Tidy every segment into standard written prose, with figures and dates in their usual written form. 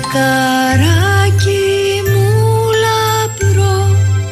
Φεγγαράκι μου λαμπρό,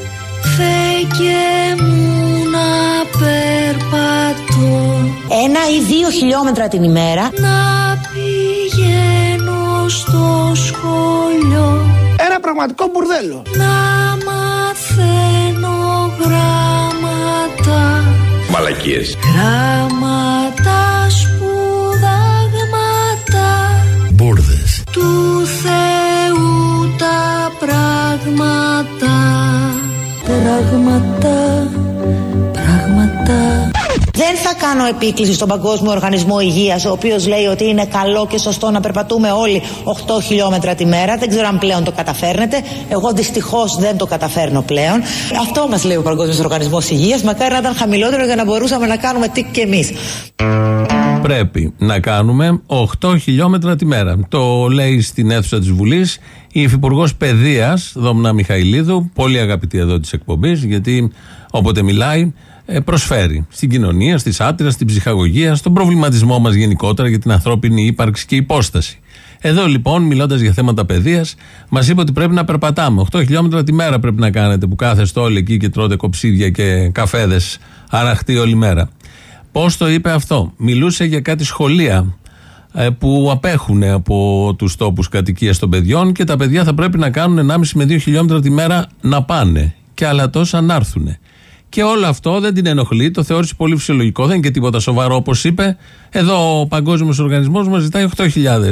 φέγγε μου να περπατώ 1 ή 2 χιλιόμετρα την ημέρα, να πηγαίνω στο σχολείο, ένα πραγματικό μπουρδέλο, να μαθαίνω γράμματα, μαλακίες, γράμματα, σπουδάγματα, μπούρδες, του Θεού τα πράγματα, πράγματα, πράγματα. Δεν θα κάνω επίκληση στον Παγκόσμιο Οργανισμό Υγείας, ο οποίος λέει ότι είναι καλό και σωστό να περπατούμε όλοι 8 χιλιόμετρα τη μέρα. Δεν ξέρω αν πλέον το καταφέρνετε. Εγώ δυστυχώς δεν το καταφέρνω πλέον. Αυτό μας λέει ο Παγκόσμιος Οργανισμός Υγείας. Μακάρι να ήταν χαμηλότερο για να μπορούσαμε να κάνουμε τι και εμείς. Πρέπει να κάνουμε 8 χιλιόμετρα τη μέρα. Το λέει στην αίθουσα της Βουλής η Υφυπουργός Παιδείας, Δόμνα Μιχαηλίδου, πολύ αγαπητή εδώ της εκπομπής, γιατί όποτε μιλάει προσφέρει στην κοινωνία, στη σάτυρα, στην ψυχαγωγία, στον προβληματισμό μας γενικότερα για την ανθρώπινη ύπαρξη και υπόσταση. Εδώ λοιπόν, μιλώντας για θέματα παιδείας, μας είπε ότι πρέπει να περπατάμε. 8 χιλιόμετρα τη μέρα πρέπει να κάνετε, που κάθεστε όλοι εκεί και τρώτε κοψίδια και καφέδες αραχτοί όλη μέρα. Πώς το είπε αυτό? Μιλούσε για κάτι σχολεία που απέχουν από τους τόπους κατοικίας των παιδιών και τα παιδιά θα πρέπει να κάνουν 1,5 με 2 χιλιόμετρα τη μέρα να πάνε και άλλα τόσα να έρθουν. Και όλο αυτό δεν την ενοχλεί, το θεώρησε πολύ φυσιολογικό, δεν είναι και τίποτα σοβαρό όπως είπε. Εδώ ο Παγκόσμιος Οργανισμός μας ζητάει 8.000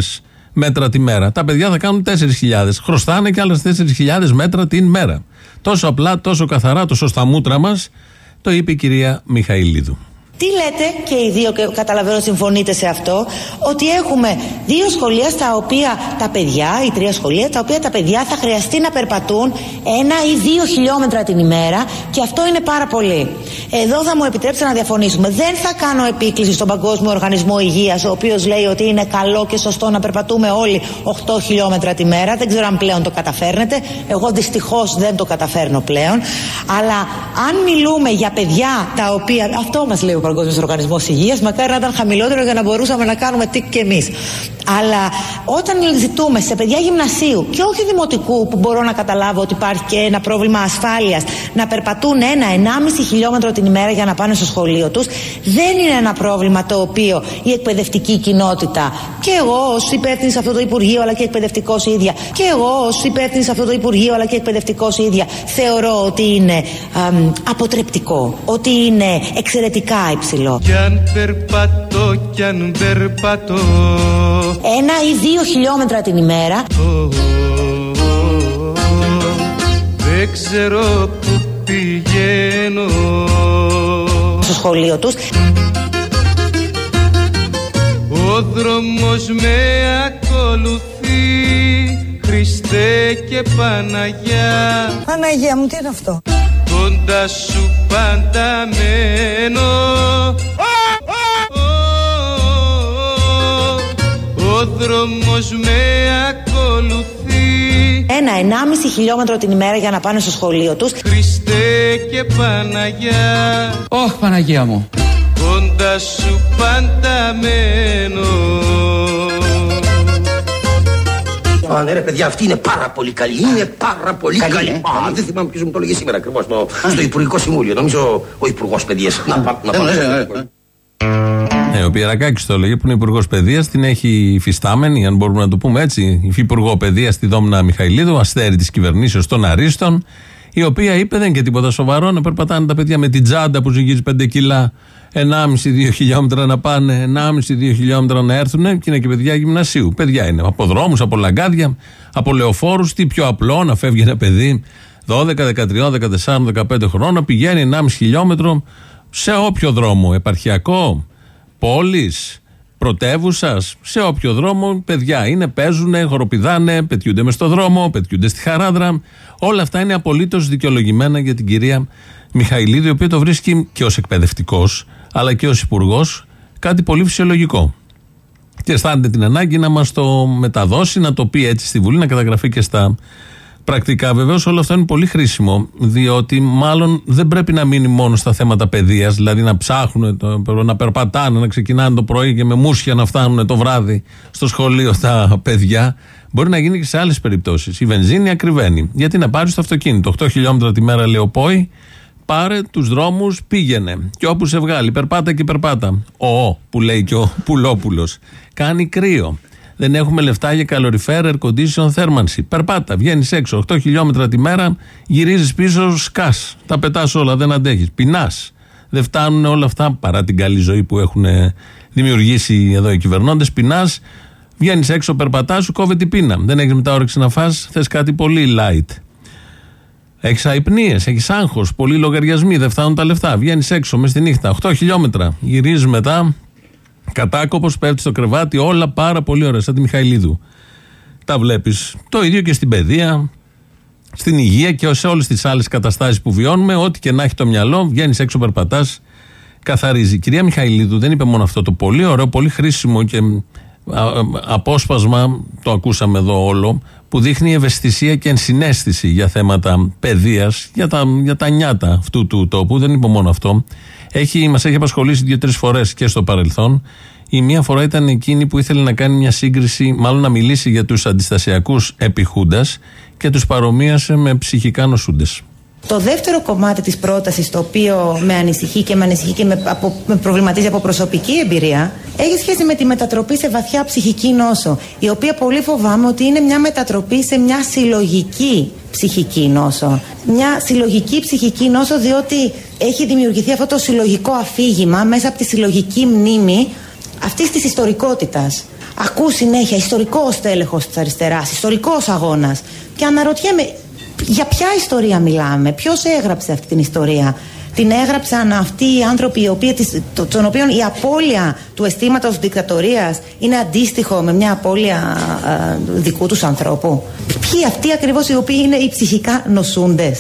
μέτρα τη μέρα. Τα παιδιά θα κάνουν 4.000. Χρωστάνε και άλλες 4.000 μέτρα την μέρα. Τόσο απλά, τόσο καθαρά, τόσο στα μούτρα μας, το είπε η κυρία Μιχαηλίδου. Τι λέτε και οι δύο, και καταλαβαίνω συμφωνείτε σε αυτό, ότι έχουμε 2 σχολεία στα οποία τα παιδιά, ή 3 σχολεία, τα οποία τα παιδιά θα χρειαστεί να περπατούν 1 ή 2 χιλιόμετρα την ημέρα και αυτό είναι πάρα πολύ. Εδώ θα μου επιτρέψετε να διαφωνήσουμε. Δεν θα κάνω επίκληση στον Παγκόσμιο Οργανισμό Υγείας, ο οποίος λέει ότι είναι καλό και σωστό να περπατούμε όλοι 8 χιλιόμετρα τη μέρα. Δεν ξέρω αν πλέον το καταφέρνετε. Εγώ δυστυχώς δεν το καταφέρνω πλέον. Αλλά αν μιλούμε για παιδιά τα οποία. Αυτό μας λέει ο Παγκόσμιος Οργανισμός Υγείας, μακάρι να ήταν χαμηλότερο για να μπορούσαμε να κάνουμε τι και εμείς. Αλλά όταν ζητούμε σε παιδιά γυμνασίου και όχι δημοτικού, που μπορώ να καταλάβω ότι υπάρχει και ένα πρόβλημα ασφάλειας, να περπατούν 1-1,5 χιλιόμετρο την ημέρα για να πάνε στο σχολείο τους, δεν είναι ένα πρόβλημα το οποίο η εκπαιδευτική κοινότητα, και εγώ ως υπεύθυνη σε αυτό το Υπουργείο, αλλά και εκπαιδευτικός ίδια, και εγώ ως υπεύθυνη σε αυτό το Υπουργείο, αλλά και εκπαιδευτικός ίδια, θεωρώ ότι είναι αποτρεπτικό, ότι είναι εξαιρετικά υψηλό. Κι αν περπατώ, κι αν περπατώ 1 ή 2 χιλιόμετρα την ημέρα, δεν ξέρω που πηγαίνω στο σχολείο τους. Ο δρόμος με ακολουθεί, Χριστέ και Παναγιά. Παναγία μου, τι είναι αυτό? Κοντά σου πάντα μένω, ο δρόμος με ακολουθεί, 1-1,5 χιλιόμετρο την ημέρα για να πάνε στο σχολείο τους. Χριστέ και Παναγιά. Ωχ, Παναγία μου. Κοντά σου πάντα μένω. Ναι ρε παιδιά, αυτή είναι πάρα πολύ καλή. Είναι πάρα πολύ καλή. Δεν θυμάμαι ποιος μου το έλεγε σήμερα ακριβώς στο Υπουργικό Συμβούλιο. Νομίζω ο Υπουργός Παιδείας. Ο Πιερακάκης το έλεγε, που είναι Υπουργός Παιδείας, την έχει υφιστάμενη, αν μπορούμε να το πούμε έτσι, Υφυπουργό Παιδείας, τη Δόμνα Μιχαηλίδου, αστέρι της κυβερνήσεως των Αρίστων, η οποία είπε δεν είναι και τίποτα σοβαρό να περπατάνε τα παιδιά με την τσάντα που ζυγίζει 5 κιλά, 1,5-2 χιλιόμετρα να πάνε, 1,5-2 χιλιόμετρα να έρθουν, και είναι και παιδιά γυμνασίου. Παιδιά είναι από δρόμους, από λαγκάδια, από λεωφόρους. Τι πιο απλό να φεύγει ένα παιδί 12, 13, 14, 15 χρόνων, πηγαίνει 1,5 χιλιόμετρο σε όποιο δρόμο, επαρχιακό, πόλης, πρωτεύουσας, σε όποιο δρόμο παιδιά είναι, παίζουνε, χοροπηδάνε, πετιούνται μες στο δρόμο, πετιούνται στη Χαράδρα. Όλα αυτά είναι απολύτως δικαιολογημένα για την κυρία Μιχαηλίδου, η οποία το βρίσκει και ως εκπαιδευτικός, αλλά και ως υπουργός, κάτι πολύ φυσιολογικό. Και αισθάνεται την ανάγκη να μας το μεταδώσει, να το πει έτσι στη Βουλή, να καταγραφεί και στα Πρακτικά βεβαίως όλο αυτό είναι πολύ χρήσιμο, διότι μάλλον δεν πρέπει να μείνει μόνο στα θέματα παιδείας, δηλαδή να ψάχνουν, να περπατάνε, να ξεκινάνε το πρωί και με μουσια να φτάνουν το βράδυ στο σχολείο τα παιδιά. Μπορεί να γίνει και σε άλλες περιπτώσεις. Η βενζίνη ακριβένει. Γιατί να πάρεις το αυτοκίνητο 8 χιλιόμετρα τη μέρα, λέει ο ΠΟΗ, πάρε τους δρόμους, πήγαινε. Και όπου σε βγάλει, περπάτα και περπάτα. Που λέει και ο Πουλόπουλος. Κάνει κρύο. Δεν έχουμε λεφτά για καλοριφέρ, air condition, θέρμανση. Περπάτα, βγαίνεις έξω 8 χιλιόμετρα τη μέρα, γυρίζεις πίσω, σκάς. Τα πετάς όλα, δεν αντέχεις. Πεινάς. Δεν φτάνουν όλα αυτά παρά την καλή ζωή που έχουν δημιουργήσει εδώ οι κυβερνώντες. Πεινάς, βγαίνεις έξω, περπατάς, σου κόβει την πείνα. Δεν έχεις μετά όρεξη να φας, θες κάτι πολύ light. Έχεις αϊπνίες, έχεις άγχος, πολλοί λογαριασμοί, δεν φτάνουν τα λεφτά. Βγαίνεις έξω μες τη νύχτα, 8 χιλιόμετρα. Γυρίζεις μετά. Κατάκοπος, πέφτει στο κρεβάτι, όλα πάρα πολύ ωραία, σαν τη Μιχαηλίδου. Τα βλέπεις. Το ίδιο και στην παιδεία, στην υγεία και σε όλες τις άλλες καταστάσεις που βιώνουμε. Ό,τι και να έχει το μυαλό, βγαίνεις έξω, περπατάς, καθαρίζει. Η κυρία Μιχαηλίδου δεν είπε μόνο αυτό το πολύ ωραίο, πολύ χρήσιμο και απόσπασμα, το ακούσαμε εδώ όλο, που δείχνει ευαισθησία και ενσυναίσθηση για θέματα παιδείας, για τα νιάτα αυτού του τόπου. Δεν είπε μόνο αυτό. Μας έχει απασχολήσει 2-3 φορές και στο παρελθόν. Η μία φορά ήταν εκείνη που ήθελε να κάνει μια σύγκριση, μάλλον να μιλήσει για τους αντιστασιακούς επί Χούντας και τους παρομοίασε με ψυχικά νοσούντες. Το δεύτερο κομμάτι της πρότασης, το οποίο με ανησυχεί και με προβληματίζει από προσωπική εμπειρία, έχει σχέση με τη μετατροπή σε βαθιά ψυχική νόσο, η οποία πολύ φοβάμαι ότι είναι μια μετατροπή σε μια συλλογική ψυχική νόσο. Μια συλλογική ψυχική νόσο, διότι έχει δημιουργηθεί αυτό το συλλογικό αφήγημα μέσα από τη συλλογική μνήμη αυτής της ιστορικότητας. Ακούς συνέχεια ιστορικός τέλεχος της αριστεράς, ιστορικός αγώνας, και αναρωτιέμαι, για ποια ιστορία μιλάμε, ποιος έγραψε αυτή την ιστορία? Την έγραψαν αυτοί οι άνθρωποι των οποίων η απώλεια του αισθήματος δικτατορίας είναι αντίστοιχο με μια απώλεια δικού τους ανθρώπου? Ποιοι αυτοί ακριβώς οι οποίοι είναι οι ψυχικά νοσούντες?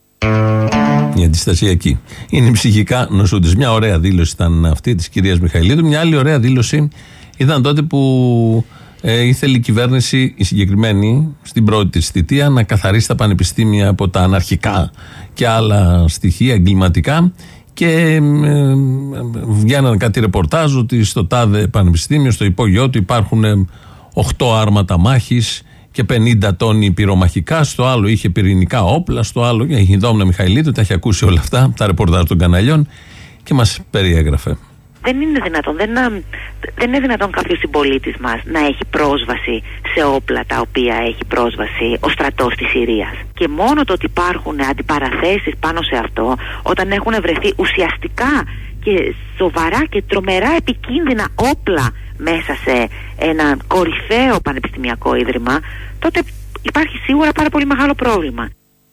Οι αντιστασιακοί είναι οι ψυχικά νοσούντες. Μια ωραία δήλωση ήταν αυτή της κυρίας Μιχαηλίδου. Μια άλλη ωραία δήλωση ήταν τότε που ήθελε η κυβέρνηση, η συγκεκριμένη, στην πρώτη της θητεία, να καθαρίσει τα πανεπιστήμια από τα αναρχικά και άλλα στοιχεία εγκληματικά, και βγαίνανε κάτι ρεπορτάζ ότι στο τάδε πανεπιστήμιο, στο υπόγειό του, υπάρχουν 8 άρματα μάχης και 50 τόνοι πυρομαχικά, στο άλλο είχε πυρηνικά όπλα, στο άλλο η Δόμνα Μιχαηλίδου τα έχει ακούσει όλα αυτά, τα ρεπορτάζ των καναλιών, και μας περιέγραφε. Δεν είναι δυνατόν, δεν είναι δυνατόν κάποιος συμπολίτης μας να έχει πρόσβαση σε όπλα τα οποία έχει πρόσβαση ο στρατός της Συρίας. Και μόνο το ότι υπάρχουν αντιπαραθέσεις πάνω σε αυτό, όταν έχουν βρεθεί ουσιαστικά και σοβαρά και τρομερά επικίνδυνα όπλα μέσα σε ένα κορυφαίο πανεπιστημιακό ίδρυμα, τότε υπάρχει σίγουρα πάρα πολύ μεγάλο πρόβλημα.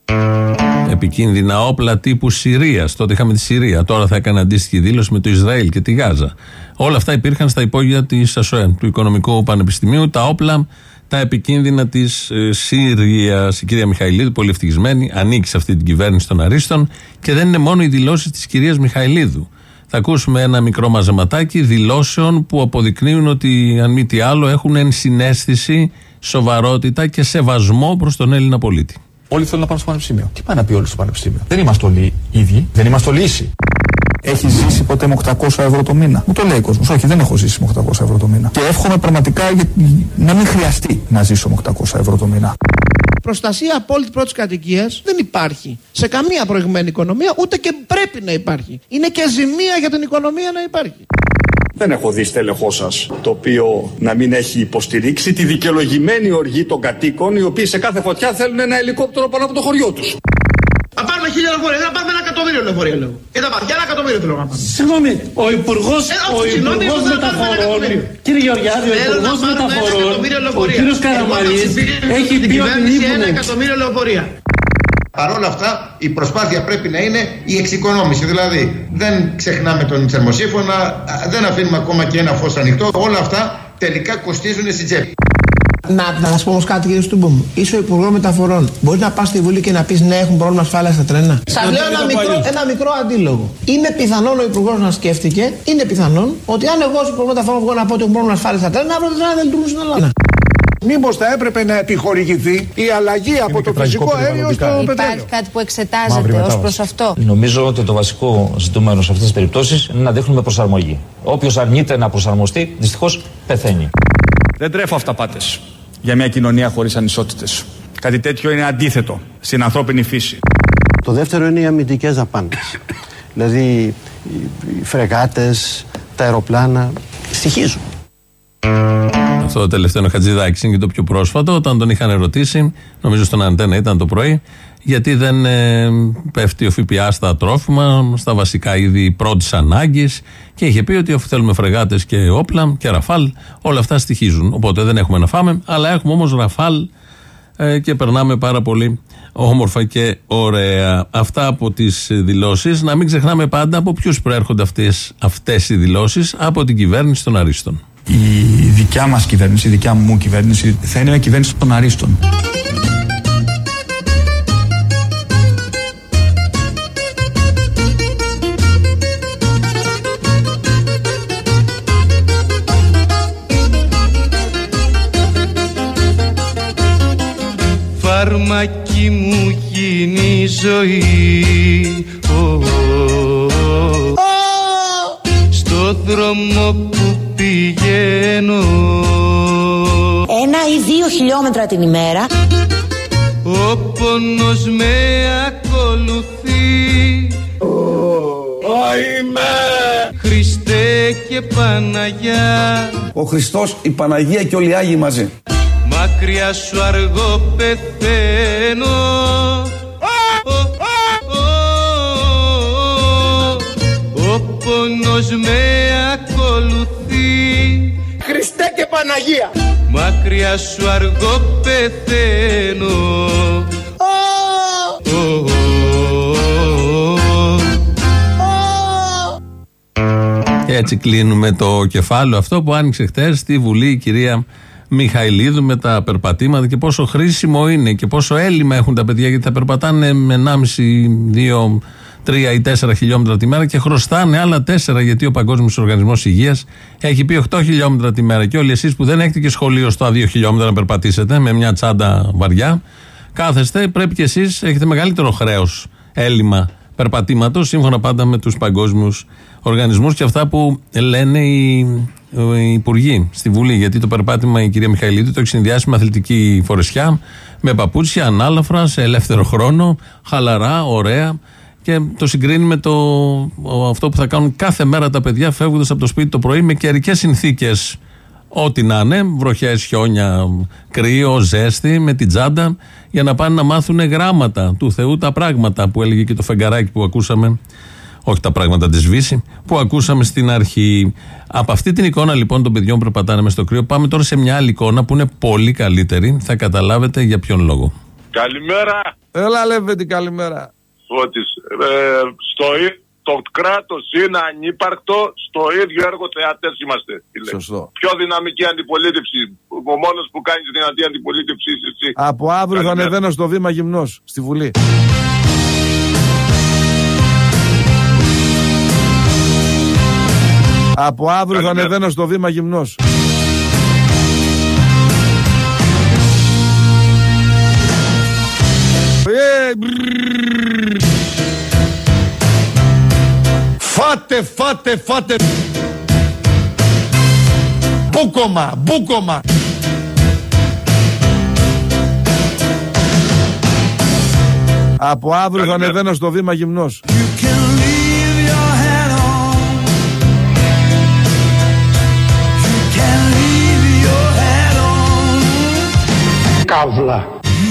Επικίνδυνα όπλα τύπου Συρίας. Τότε είχαμε τη Συρία. Τώρα θα έκανε αντίστοιχη δήλωση με το Ισραήλ και τη Γάζα. Όλα αυτά υπήρχαν στα υπόγεια της ΑΣΟΕ, του Οικονομικού Πανεπιστημίου. Τα όπλα, τα επικίνδυνα της Συρίας. Η κυρία Μιχαηλίδου, πολύ ευτυχισμένη, ανήκει σε αυτή την κυβέρνηση των Αρίστων, και δεν είναι μόνο οι δηλώσεις της κυρίας Μιχαηλίδου. Θα ακούσουμε ένα μικρό μαζεματάκι δηλώσεων που αποδεικνύουν ότι, αν μη τι άλλο, έχουν ενσυναίσθηση, σοβαρότητα και σεβασμό προς τον Έλληνα πολίτη. Όλοι θέλουν να πάνε στο πανεπιστήμιο. Τι πάνε να πει όλοι στο πανεπιστήμιο? Δεν είμαστε όλοι ίδιοι, δεν είμαστε όλοι ίσοι. Έχει ζήσει ποτέ με 800 ευρώ το μήνα? Μου το λέει ο κόσμος. Όχι, δεν έχω ζήσει με 800 ευρώ το μήνα. Και εύχομαι πραγματικά να μην χρειαστεί να ζήσω με 800 ευρώ το μήνα. Προστασία απόλυτη πρώτης κατοικίας δεν υπάρχει σε καμία προηγμένη οικονομία, ούτε και πρέπει να υπάρχει. Είναι και ζημία για την οικονομία να υπάρχει. Δεν έχω δει στέλεχό σας το οποίο να μην έχει υποστηρίξει τη δικαιολογημένη οργή των κατοίκων, οι οποίοι σε κάθε φωτιά θέλουν ένα ελικόπτερο πάνω από το χωριό τους. Να πάρουμε 1000 λεωφορεία, να πάρουμε 1 εκατομμύριο λεωφορεία, λέω. Και τα πάρουμε, για 1 εκατομμύριο θέλω να πάρουμε. Συγγνώμη, ο Υπουργός Μεταφορών, κύριε Γεωργιάδη, ο Υπουργός Μεταφορών, ο κύριος Καραμανλής, έχει πει ότι λείπουν 1 εκατομμύριο λεωφορεία. Παρ' όλα αυτά, η προσπάθεια πρέπει να είναι η εξοικονόμηση. Δηλαδή, δεν ξεχνάμε τον θερμοσύφωνα, δεν αφήνουμε ακόμα και ένα φως ανοιχτό. Όλα αυτά τελικά κοστίζουν στην τσέπη. Να σας πω όμως κάτι, κύριε Στούμπομ. Είσαι ο Υπουργός Μεταφορών. Μπορεί να πας στη Βουλή και να πεις ναι, έχουν πρόβλημα ασφάλειας στα τρένα? Σας λέω ένα μικρό αντίλογο. Είναι πιθανόν ο Υπουργός να σκέφτηκε, είναι πιθανόν ότι αν εγώ ως Υπουργός Μεταφορών βγω να πω ότι έχουν πρόβλημα ασφάλειας στα τρένα, αύριο τα τρένα δεν λειτουργούν στην Ελλάδα. Μήπως θα έπρεπε να επιχορηγηθεί η αλλαγή από το φυσικό αέριο στο πετρέλαιο. Υπάρχει κάτι που εξετάζεται ως προς αυτό? Νομίζω ότι το βασικό ζητούμενο σε αυτές τις περιπτώσεις είναι να δείχνουμε προσαρμογή. Όποιος αρνείται να προσαρμοστεί, δυστυχώς πεθαίνει. Δεν τρέφω αυταπάτες για μια κοινωνία χωρίς ανισότητες. Κάτι τέτοιο είναι αντίθετο στην ανθρώπινη φύση. Το δεύτερο είναι οι αμυντικές δαπάνες. Δηλαδή οι φρεγάτες, τα αεροπλάνα στοιχίζουν. Αυτό το τελευταίο είναι ο Χατζηδάκης, είναι και το πιο πρόσφατο, όταν τον είχαν ερωτήσει, νομίζω στον Αντένα ήταν το πρωί, γιατί δεν πέφτει ο ΦΠΑ στα τρόφιμα, στα βασικά είδη πρώτης ανάγκης, και είχε πει ότι αφού θέλουμε φρεγάτες και όπλα και ραφάλ, όλα αυτά στοιχίζουν. Οπότε δεν έχουμε να φάμε, αλλά έχουμε όμως ραφάλ και περνάμε πάρα πολύ όμορφα και ωραία. Αυτά από τις δηλώσεις. Να μην ξεχνάμε πάντα από ποιους προέρχονται αυτές οι δηλώσεις, από την κυβέρνηση των Αρίστων. Η δικιά μας κυβέρνηση, η δικιά μου κυβέρνηση θα είναι μια κυβέρνηση των Αρίστων. Φάρμακι μου γίνει η ζωή, στο δρόμο που πηγαίνω, 1 ή 2 χιλιόμετρα την ημέρα. Ο πόνος με ακολουθεί. Χριστέ και Παναγιά, ο Χριστός, η Παναγία και όλοι οι Άγιοι μαζί. Μακριά σου αργό πεθαίνω. Ο πόνος με ακολουθεί. Χριστέ και Παναγία. Μακριά σου αργό πεθαίνω. Και έτσι κλείνουμε το κεφάλαιο αυτό που άνοιξε χτες στη Βουλή η κυρία Μιχαηλίδου με τα περπατήματα, και πόσο χρήσιμο είναι και πόσο έλλειμμα έχουν τα παιδιά, γιατί θα περπατάνε με 1,5, 2, 3 ή 4 χιλιόμετρα τη μέρα και χρωστάνε άλλα 4, γιατί ο Παγκόσμιος Οργανισμός Υγείας έχει πει 8 χιλιόμετρα τη μέρα. Και όλοι εσείς που δεν έχετε και σχολείο στα 2 χιλιόμετρα να περπατήσετε με μια τσάντα βαριά, κάθεστε, πρέπει και εσείς έχετε μεγαλύτερο χρέος, έλλειμμα περπατήματος, σύμφωνα πάντα με τους παγκόσμιους οργανισμούς και αυτά που λένε οι υπουργοί στη Βουλή. Γιατί το περπάτημα η κυρία Μιχαηλίδου το έχει συνδυάσει με αθλητική φορεσιά, με παπούτσια, ανάλαφρα, σε ελεύθερο χρόνο, χαλαρά, ωραία, και το συγκρίνει με αυτό που θα κάνουν κάθε μέρα τα παιδιά φεύγοντας από το σπίτι το πρωί με καιρικές συνθήκες. Ό,τι να είναι, βροχές, χιόνια, κρύο, ζέστη, με την τσάντα, για να πάνε να μάθουν γράμματα του Θεού, τα πράγματα που έλεγε και το φεγγαράκι που ακούσαμε, όχι τα πράγματα της Βύση, που ακούσαμε στην αρχή. Από αυτή την εικόνα λοιπόν των παιδιών που περπατάνε μες στο κρύο, πάμε τώρα σε μια άλλη εικόνα που είναι πολύ καλύτερη. Θα καταλάβετε για ποιον λόγο. Καλημέρα. Έλα Λέβεντη, καλημέρα. Το κράτος είναι ανύπαρκτο, στο ίδιο έργο θεατές είμαστε. Σωστό. Πιο δυναμική αντιπολίτευση. Ο μόνος που κάνει δυνατή αντιπολίτευση είσαι εσύ. Από αύριο θα ανεβαίνω στο βήμα γυμνός, στη Βουλή. Από αύριο θα ανεβαίνω στο βήμα γυμνός. Φάτε. Μπούκομα. Από αύριο θα ανεβαίνω στο βήμα γυμνός. Καύλα.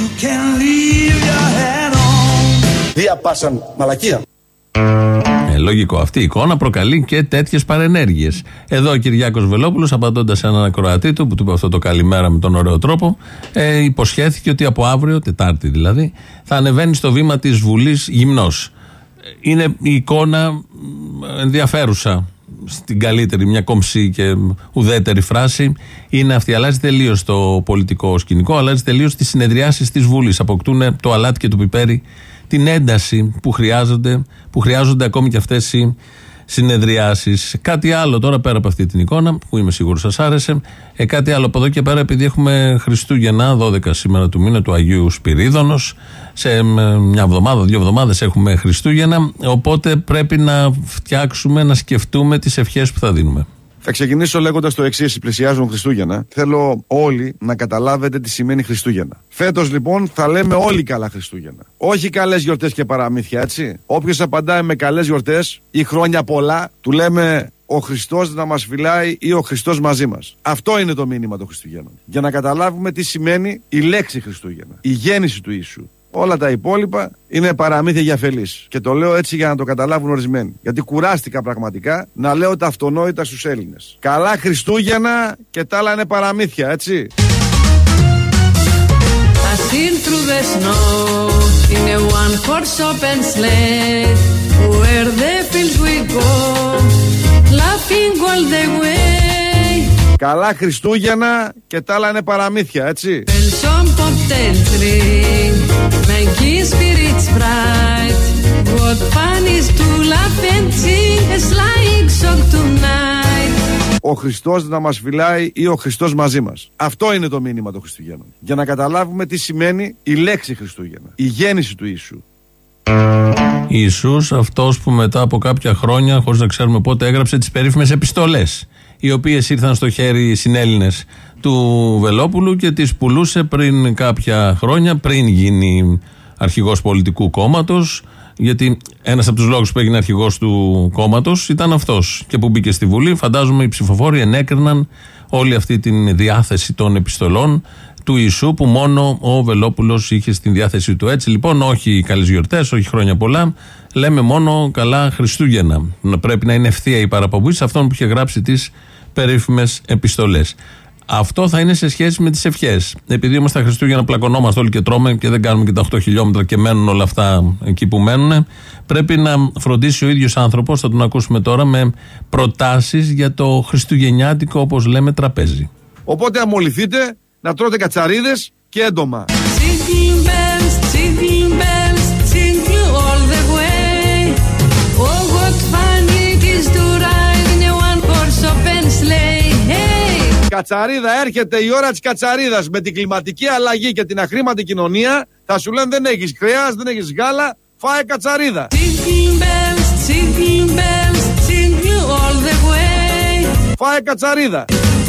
Διαπάσαν μαλακία. Λογικό. Αυτή η εικόνα προκαλεί και τέτοιες παρενέργειες. Εδώ ο Κυριάκος Βελόπουλος, απαντώντας σε έναν ακροατή του που του είπε αυτό το καλημέρα με τον ωραίο τρόπο, υποσχέθηκε ότι από αύριο, Τετάρτη δηλαδή, θα ανεβαίνει στο βήμα της Βουλής γυμνός. Είναι η εικόνα ενδιαφέρουσα. Στην καλύτερη, μια κομψή και ουδέτερη φράση είναι αυτή. Αλλάζει τελείως το πολιτικό σκηνικό, αλλάζει τελείως τις συνεδριάσεις της Βουλής. Αποκτούν το αλάτι και το πιπέρι την ένταση που χρειάζονται ακόμη και αυτές οι συνεδριάσεις. Κάτι άλλο τώρα πέρα από αυτή την εικόνα, που είμαι σίγουρος σας άρεσε, κάτι άλλο από εδώ και πέρα, επειδή έχουμε Χριστούγεννα, 12 σήμερα του μήνα του Αγίου Σπυρίδωνος, σε μια εβδομάδα, 2 εβδομάδες έχουμε Χριστούγεννα, οπότε πρέπει να φτιάξουμε, να σκεφτούμε τις ευχές που θα δίνουμε. Θα ξεκινήσω λέγοντας το εξής: πλησιάζουν Χριστούγεννα. Θέλω όλοι να καταλάβετε τι σημαίνει Χριστούγεννα. Φέτος λοιπόν θα λέμε όλοι καλά Χριστούγεννα. Όχι καλές γιορτές και παραμύθια, έτσι. Όποιος απαντάει με καλές γιορτές ή χρόνια πολλά, του λέμε ο Χριστός να μας φυλάει ή ο Χριστός μαζί μας. Αυτό είναι το μήνυμα των Χριστουγέννων. Για να καταλάβουμε τι σημαίνει η λέξη Χριστούγεννα, η γέννηση του Ιησού. Όλα τα υπόλοιπα είναι παραμύθια για αφελείς. Και το λέω έτσι για να το καταλάβουν ορισμένοι. Γιατί κουράστηκα πραγματικά να λέω τα αυτονόητα στους Έλληνες. Καλά Χριστούγεννα και τα άλλα είναι παραμύθια, έτσι. Καλά Χριστούγεννα και τα άλλα είναι παραμύθια, έτσι. Ο Χριστός να μας φυλάει ή ο Χριστός μαζί μας. Αυτό είναι το μήνυμα των Χριστουγέννων. Για να καταλάβουμε τι σημαίνει η λέξη Χριστούγεννα, η γέννηση του Ιησού. Ιησούς, αυτός που μετά από κάποια χρόνια, χωρίς να ξέρουμε πότε, έγραψε τις περίφημες επιστολές, οι οποίες ήρθαν στο χέρι συνέλληνες του Βελόπουλου και τις πουλούσε πριν κάποια χρόνια, πριν γίνει αρχηγός πολιτικού κόμματος, γιατί ένας από τους λόγους που έγινε αρχηγός του κόμματος ήταν αυτός, και που μπήκε στη Βουλή. Φαντάζομαι οι ψηφοφόροι ενέκριναν όλη αυτή τη διάθεση των επιστολών του Ιησού που μόνο ο Βελόπουλος είχε στην διάθεσή του. Έτσι λοιπόν, όχι καλές γιορτές, όχι χρόνια πολλά, λέμε μόνο καλά Χριστούγεννα. Πρέπει να είναι ευθεία η παραπομπή σε αυτόν που είχε γράψει τις περίφημες επιστολές. Αυτό θα είναι σε σχέση με τις ευχές. Επειδή όμως τα Χριστούγεννα πλακωνόμαστε όλοι και τρώμε και δεν κάνουμε και τα 8 χιλιόμετρα και μένουν όλα αυτά εκεί που μένουν, πρέπει να φροντίσει ο ίδιος άνθρωπος, θα τον ακούσουμε τώρα, με προτάσεις για το χριστουγεννιάτικο, όπως λέμε, τραπέζι. Οπότε αμολυθείτε να τρώτε κατσαρίδες και έντομα. Κατσαρίδα, έρχεται η ώρα της κατσαρίδας. Με την κλιματική αλλαγή και την αχρήματη κοινωνία θα σου λένε δεν έχεις κρέας, δεν έχεις γάλα, φάε κατσαρίδα. Φάε κατσαρίδα.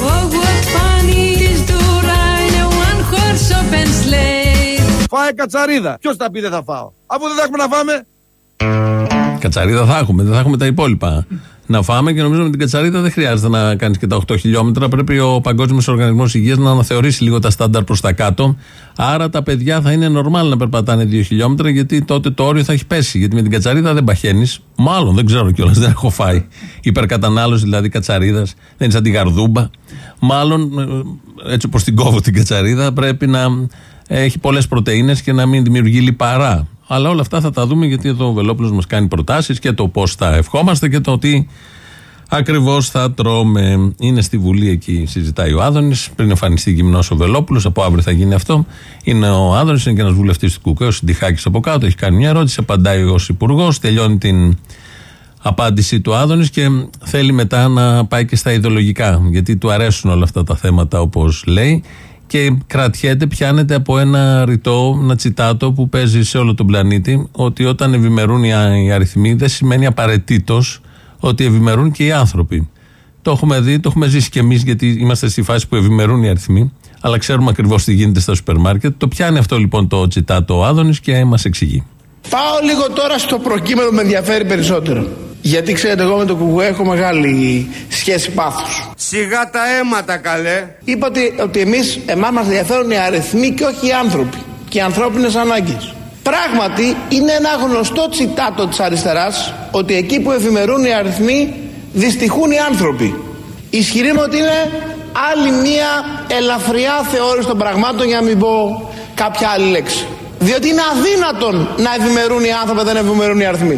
Φάε κατσαρίδα. Ποιος θα πει δεν θα φάω, αφού δεν θα έχουμε να φάμε. Κατσαρίδα θα έχουμε, δεν θα έχουμε τα υπόλοιπα να φάμε, και νομίζω με την κατσαρίδα δεν χρειάζεται να κάνεις και τα 8 χιλιόμετρα. Πρέπει ο Παγκόσμιος Οργανισμός Υγείας να αναθεωρήσει λίγο τα στάνταρ προς τα κάτω. Άρα τα παιδιά θα είναι normal να περπατάνε 2 χιλιόμετρα, γιατί τότε το όριο θα έχει πέσει. Γιατί με την κατσαρίδα δεν παχαίνεις. Μάλλον, δεν ξέρω κιόλας, δεν έχω φάει. Υπερκατανάλωση δηλαδή κατσαρίδας, δεν είναι σαν την γαρδούμπα. Μάλλον, έτσι όπως την κόβω την κατσαρίδα, πρέπει να έχει πολλές πρωτεΐνες και να μην δημιουργεί λιπαρά. Αλλά όλα αυτά θα τα δούμε, γιατί εδώ ο Βελόπουλος μας κάνει προτάσεις και το πώς θα ευχόμαστε και το τι ακριβώς θα τρώμε. Είναι στη Βουλή, εκεί συζητάει ο Άδωνης. Πριν εμφανιστεί γυμνός ο Βελόπουλος, από αύριο θα γίνει αυτό. Είναι ο Άδωνης, είναι και ένας βουλευτής του ΚΚΕ, ο Συντιχάκης από κάτω. Έχει κάνει μια ερώτηση, απαντάει ως υπουργός, τελειώνει την απάντηση του Άδωνης και θέλει μετά να πάει και στα ιδεολογικά, γιατί του αρέσουν όλα αυτά τα θέματα, όπως λέει. Και κρατιέται, πιάνεται από ένα ρητό, ένα τσιτάτο που παίζει σε όλο τον πλανήτη, ότι όταν ευημερούν οι αριθμοί δεν σημαίνει απαραίτητος ότι ευημερούν και οι άνθρωποι. Το έχουμε δει, το έχουμε ζήσει κι εμείς, γιατί είμαστε στη φάση που ευημερούν οι αριθμοί, αλλά ξέρουμε ακριβώς τι γίνεται στα σούπερ μάρκετ. Το πιάνει αυτό λοιπόν το τσιτάτο ο Άδωνης και μας εξηγεί. Πάω λίγο τώρα στο προκείμενο που με ενδιαφέρει περισσότερο. Γιατί ξέρετε, εγώ με το ΚΚΕ έχω μεγάλη σχέση πάθους. Σιγά τα αίματα, καλέ. Είπα ότι εμάς μας ενδιαφέρουν οι αριθμοί και όχι οι άνθρωποι και οι ανθρώπινες ανάγκες. Πράγματι, είναι ένα γνωστό τσιτάτο της αριστεράς ότι εκεί που ευημερούν οι αριθμοί δυστυχούν οι άνθρωποι. Ισχυρίζομαι ότι είναι άλλη μία ελαφριά θεώρηση των πραγμάτων, για να μην πω κάποια άλλη λέξη. Διότι είναι αδύνατον να ευημερούν οι άνθρωποι, δεν ευημερούν οι αριθμοί.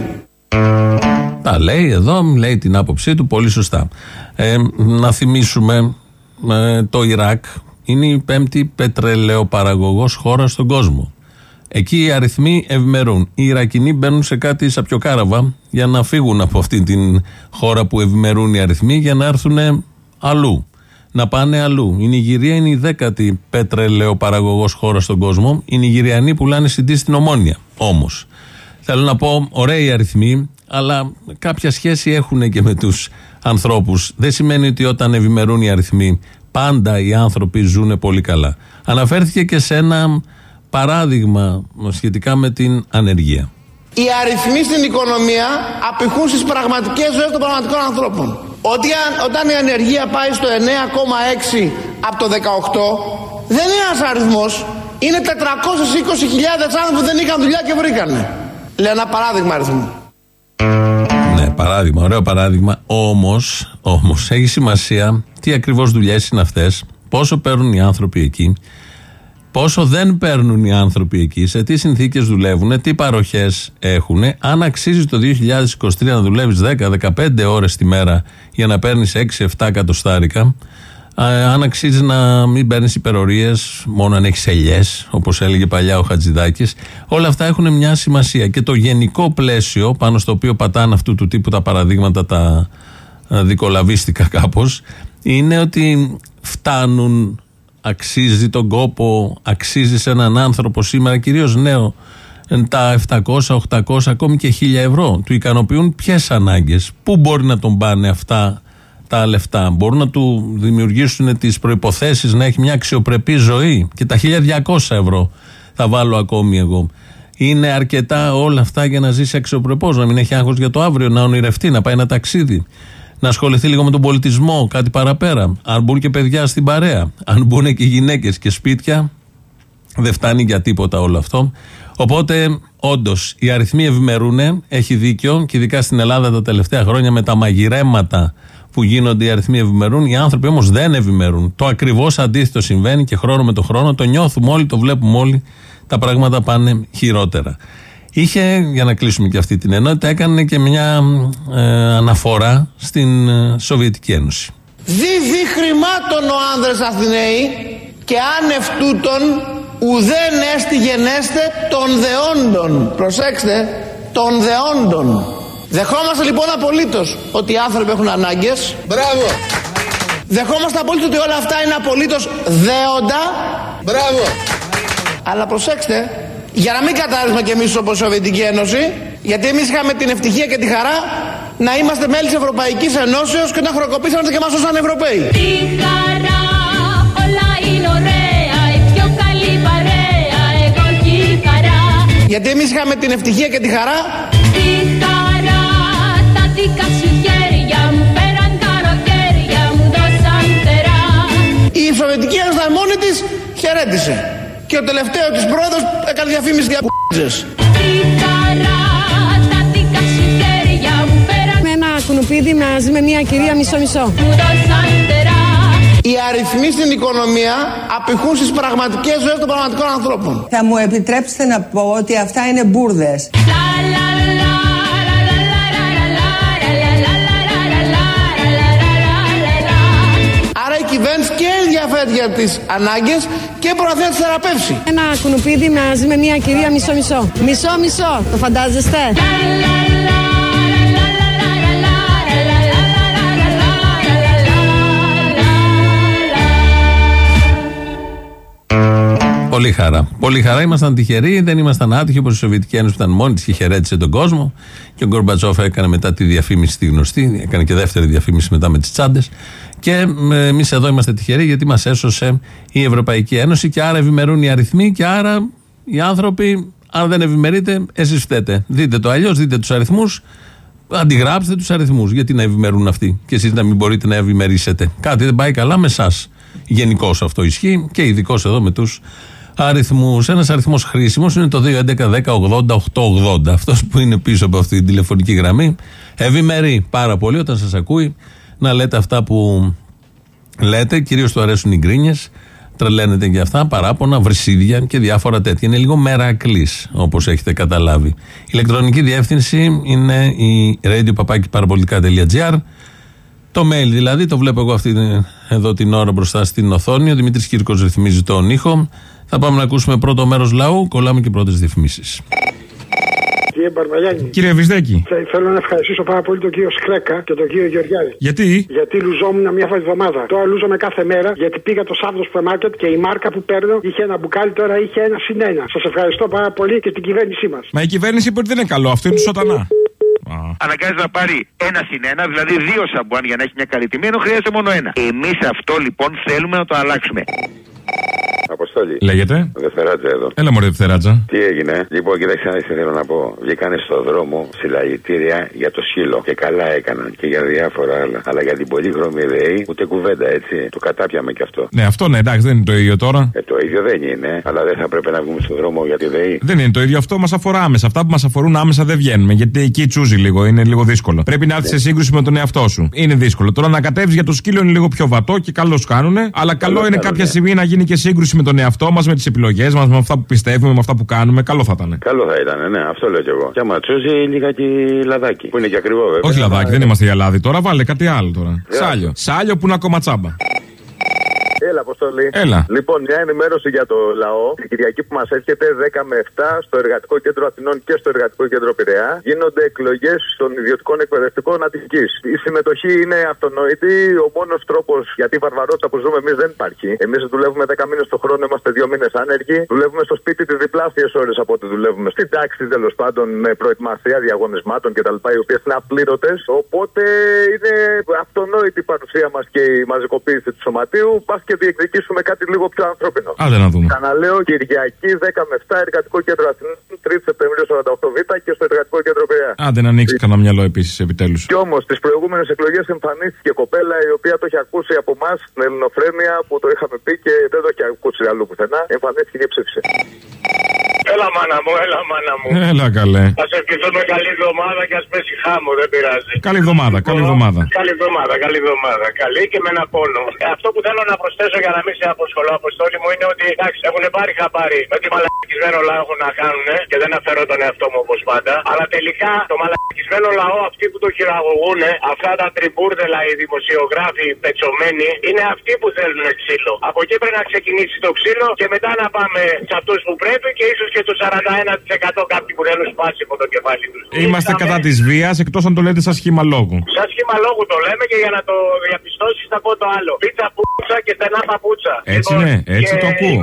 Τα λέει εδώ, λέει την άποψή του πολύ σωστά. Να θυμίσουμε, το Ιράκ είναι η 5η πετρελαιοπαραγωγός χώρα στον κόσμο. Εκεί οι αριθμοί ευημερούν. Οι Ιρακινοί μπαίνουν σε κάτι σαπιοκάραβα για να φύγουν από αυτή την χώρα που ευημερούν οι αριθμοί για να έρθουν αλλού. Να πάνε αλλού. Η Νιγηρία είναι η 10η πετρελαιοπαραγωγός χώρα στον κόσμο. Οι Νιγηριανοί πουλάνε CD στην Ομόνια. Όμως, θέλω να πω, ωραίοι αριθμοί, αλλά κάποια σχέση έχουν και με τους ανθρώπους. Δεν σημαίνει ότι όταν ευημερούν οι αριθμοί, πάντα οι άνθρωποι ζουν πολύ καλά. Αναφέρθηκε και σε ένα παράδειγμα σχετικά με την ανεργία. Οι αριθμοί στην οικονομία απηχούν στις πραγματικές ζωές των πραγματικών ανθρώπων. Όταν η ανεργία πάει στο 9,6 από το 18, δεν είναι ένας αριθμός. Είναι 420.000 άνθρωποι που δεν είχαν δουλειά και βρήκανε. Λέω ένα παράδειγμα αριθμού. Ναι, παράδειγμα, ωραίο παράδειγμα. Όμως έχει σημασία τι ακριβώς δουλειές είναι αυτές, πόσο παίρνουν οι άνθρωποι εκεί, πόσο δεν παίρνουν οι άνθρωποι εκεί, σε τι συνθήκες δουλεύουν, τι παροχές έχουν, αν αξίζει το 2023 να δουλεύεις 10-15 ώρες τη μέρα για να παίρνεις 6-7 εκατοστάρικα, αν αξίζει να μην παίρνεις υπερορίες μόνο αν έχεις ελιές, όπως έλεγε παλιά ο Χατζηδάκης. Όλα αυτά έχουν μια σημασία και το γενικό πλαίσιο πάνω στο οποίο πατάνε αυτού του τύπου τα παραδείγματα, τα δικολαβίστικα κάπως, είναι ότι φτάνουν. Αξίζει τον κόπο, αξίζει σε έναν άνθρωπο σήμερα, κυρίως νέο, τα 700, 800, ακόμη και 1.000 ευρώ. Του ικανοποιούν ποιες ανάγκες, πού μπορεί να τον πάνε αυτά τα λεφτά, μπορούν να του δημιουργήσουν τις προϋποθέσεις να έχει μια αξιοπρεπή ζωή. Και τα 1.200 ευρώ θα βάλω ακόμη εγώ. Είναι αρκετά όλα αυτά για να ζήσει αξιοπρεπώς, να μην έχει άγχος για το αύριο, να ονειρευτεί, να πάει ένα ταξίδι, να ασχοληθεί λίγο με τον πολιτισμό, κάτι παραπέρα. Αν μπουν και παιδιά στην παρέα, αν μπουν και γυναίκες και σπίτια, δεν φτάνει για τίποτα όλο αυτό. Οπότε, όντως, οι αριθμοί ευημερούν, έχει δίκιο, και ειδικά στην Ελλάδα τα τελευταία χρόνια με τα μαγειρέματα που γίνονται οι αριθμοί ευημερούν. Οι άνθρωποι όμως δεν ευημερούν. Το ακριβώς αντίθετο συμβαίνει και χρόνο με το χρόνο, το νιώθουμε όλοι, το βλέπουμε όλοι, τα πράγματα πάνε χειρότερα. Είχε, για να κλείσουμε και αυτή την ενότητα, έκανε και μια αναφορά στην Σοβιετική Ένωση. Δίδει χρημάτων ο άνδρες Αθηναίοι και άνευ τούτων ουδέν έστι γενέστε των δεόντων. Προσέξτε, των δεόντων. Δεχόμαστε λοιπόν απολύτως ότι οι άνθρωποι έχουν ανάγκες. Μπράβο. Δεχόμαστε απολύτως ότι όλα αυτά είναι απολύτως δέοντα. Μπράβο. Αλλά προσέξτε, για να μην κατάρρυσουμε κι εμείς όπως η Σοβιετική Ένωση, γιατί εμείς είχαμε την ευτυχία και τη χαρά να είμαστε μέλη της Ευρωπαϊκής Ενώσεως και να χρεοκοπήσαμε και μας όσαν Ευρωπαίοι. Τη χαρά, όλα είναι ωραία, η πιο καλή παρέα, εγώ και η χαρά. Γιατί εμείς είχαμε την ευτυχία και τη χαρά. Τη χαρά, τα δικά σου χέρια μου πέραν καλοκαίρια μου δώσαν τερά. Η Σοβιετική Ένωση ήταν μόνη της, χαιρέτησε. Και ο τελευταίο της πρόεδρος έκανε διαφήμιση για p***ζες. Με ένα κουνουπίδι μαζί με μια κυρία μισό-μισό. Οι αριθμοί στην οικονομία απηχούν στις πραγματικές ζωές των πραγματικών ανθρώπων. Θα μου επιτρέψετε να πω ότι αυτά είναι μπουρδες. Άρα η κυβέρνηση και ενδιαφέρει για τις ανάγκες και μπορεί να θεραπεύσει. Ένα κουνουπίδι μαζί με μια κυρία μισό-μισό. Μισό-μισό, το φαντάζεστε? Πολύ χαρά. Πολύ χαρά. Ήμασταν τυχεροί, δεν ήμασταν άτυχοι όπως η Σοβιετική Ένωση που ήταν μόνη της και χαιρέτησε τον κόσμο. Και ο Γκορμπατσόφ έκανε μετά τη διαφήμιση τη γνωστή, έκανε και δεύτερη διαφήμιση μετά με τις τσάντες. Και εμείς εδώ είμαστε τυχεροί γιατί μας έσωσε η Ευρωπαϊκή Ένωση και άρα ευημερούν οι αριθμοί και άρα οι άνθρωποι, αν δεν ευημερείτε, εσείς φταίτε. Δείτε το αλλιώς, δείτε τους αριθμούς, αντιγράψτε τους αριθμούς. Γιατί να ευημερούν αυτοί και εσείς να μην μπορείτε να ευημερίσετε? Κάτι δεν πάει καλά με εσάς. Γενικώς αυτό ισχύει και ειδικώς εδώ με τους αριθμούς. Ένας αριθμός χρήσιμος είναι το 211-10-80-880. Αυτός που είναι πίσω από αυτή την τηλεφωνική γραμμή ευημερεί πάρα πολύ όταν σας ακούει να λέτε αυτά που λέτε. Κυρίως του αρέσουν οι γκρίνιες, τρελαίνετε για αυτά, παράπονα, βρυσίδια και διάφορα τέτοια. Είναι λίγο μερακλής, όπως έχετε καταλάβει. Η ηλεκτρονική διεύθυνση είναι η radio@parapolitica.gr. Το mail δηλαδή, το βλέπω εγώ αυτή εδώ την ώρα μπροστά στην οθόνη. Ο Δημήτρης Κύρκος ρυθμίζει τον ήχο. Θα πάμε να ακούσουμε πρώτο μέρος λαού, κολλάμε και πρώτες διαφημίσεις. Κύριε Μπαρβαγιάννη. Κύριε Βυσδέκη. Θέλω να ευχαριστήσω πάρα πολύ τον κύριο Σκρέκα και τον κύριο Γεωργιάδη. Γιατί? Γιατί λουζόμουν μια εβδομάδα. Τώρα λούζομαι κάθε μέρα γιατί πήγα το Σάββατο στο μάρκετ και η μάρκα που παίρνω είχε ένα μπουκάλι, τώρα είχε 1+1. Σας ευχαριστώ πάρα πολύ και την κυβέρνησή μας. Μα η κυβέρνηση είπε ότι δεν είναι καλό, αυτό είναι του σατανά. Αναγκάζει να πάρει 1+1, δηλαδή 2 σαμπουάν για να έχει μια καλή τιμή, ενώ χρειάζεται μόνο 1. Εμείς αυτό λοιπόν θέλουμε να το αλλάξουμε. Αποστόλη. Λέγεται. Δευτεράτζα εδώ. Έλα μωρέ Δευτεράτζα. Τι έγινε? Λοιπόν, κοίταξε να θέλω να πω. Βγήκανε στο δρόμο συλλαλητήρια για το σκύλο. Και καλά έκαναν και για διάφορα άλλα. Αλλά για την πολύχρωμη ΔΕΗ ούτε κουβέντα, έτσι. Το κατάπιαμε κι αυτό. Ναι, αυτό ναι, εντάξει, δεν είναι το ίδιο τώρα. Το ίδιο δεν είναι. Αλλά δεν θα πρέπει να βγούμε στο δρόμο για τη ΔΕΗ. Δεν είναι το ίδιο, αυτό μας αφορά άμεσα. Αυτά που μας αφορούν άμεσα δεν βγαίνουμε. Γιατί εκεί τσούζει λίγο, είναι λίγο δύσκολο. Πρέπει να έρθει σε σύγκρουση με τον εαυτό σου. Είναι δύσκολο. Τώρα να κατέβεις για το σκύλο είναι λίγο πιο βατό και καλώ κάνουνε. Αλλά καλό είναι κάποια στιγμή να γίνει και σύγκρουση με τον εαυτό μας, με τις επιλογές μας, με αυτά που πιστεύουμε, με αυτά που κάνουμε. Καλό θα ήταν. Καλό θα ήταν, ναι, αυτό λέω κι εγώ. Και άμα τσούζει λιγάκι λαδάκι. Που είναι και ακριβό, βέβαια. Όχι λαδάκι, δεν είμαστε για λάδι τώρα, βάλε κάτι άλλο τώρα. Σάλιο. Σάλιο που είναι ακόμα τσάμπα. Έλα, Αποστολή. Έλα. Λοιπόν, μια ενημέρωση για το λαό. Την Κυριακή που μας έρχεται 10 με 7 στο Εργατικό Κέντρο Αθηνών και στο Εργατικό Κέντρο Πειραιά γίνονται εκλογές των ιδιωτικών εκπαιδευτικών Αττικής. Η συμμετοχή είναι αυτονόητη. Ο μόνος τρόπος, γιατί η βαρβαρότητα που ζούμε εμείς δεν υπάρχει. Εμείς δουλεύουμε 10 μήνες το χρόνο, είμαστε 2 μήνες άνεργοι. Δουλεύουμε στο σπίτι τις διπλάσιες ώρες από ό,τι δουλεύουμε στην τάξη, τέλος πάντων, με προετοιμασία διαγωνισμάτων κτλ. Οι οποίες είναι απλήρωτες. Οπότε είναι αυτονόητη η παρουσία μας και η μαζικοποίηση του σωματείου. Πας και διεκδικήσουμε κάτι λίγο πιο ανθρώπινο. Άντε να δούμε. Ξαναλέω, Κυριακή 10 με 7 Εργατικό Κέντρο Αθηνών, 3 Σεπτεμβρίου 48Β και στο Εργατικό Κέντρο Πειραιά. Άντε να ανοίξει κανένα μυαλό επίσης επιτέλους. Κι όμως στις προηγούμενες εκλογές εμφανίστηκε κοπέλα η οποία το έχει ακούσει από εμάς στην Ελληνοφρένεια που το είχαμε πει και δεν το έχει ακούσει αλλού πουθενά. Εμφανίστηκε και ψήφισε. Έλα μάνα μου, έλα μάνα μου. Έλα καλέ. Θα σε ευχηθούμε καλή εβδομάδα και ας πέσει χάμω, δεν πειράζει. Καλή εβδομάδα, καλή εβδομάδα. Καλή εβδομάδα, καλή εβδομάδα. Καλή και με ένα πόνο. Αυτό που θέλω να προσθέσω για να μην σε αποσχολώ, Αποστόλη μου, είναι ότι εντάξει, έχουν πάρει χαμπάρι με τι μαλακισμένο λαό έχουν να κάνουν και δεν αφαιρώ τον εαυτό μου όπως πάντα. Αλλά τελικά το μαλακισμένο λαό, αυτοί που το χειραγωγούν, αυτά τα τριμπούρδελα, οι δημοσιογράφοι, οι πετσωμένοι, είναι αυτοί που θέλουν ξύλο. Από εκεί πρέπει να ξεκινήσει το ξύλο και μετά να πάμε σε αυτούς που πρέπει και ίσως και το 41% κάποιοι που δεν έχουν σπάσει από το κεφάλι τους. Είμαστε κατά της βίας, εκτός αν το λέτε σαν σχήμα λόγου. Σαν σχήμα λόγου το λέμε και για να το διαπιστώσεις θα πω το άλλο. Πίτσα πούτσα και στενά παπούτσα. Έτσι λοιπόν, ναι, έτσι το ακούω.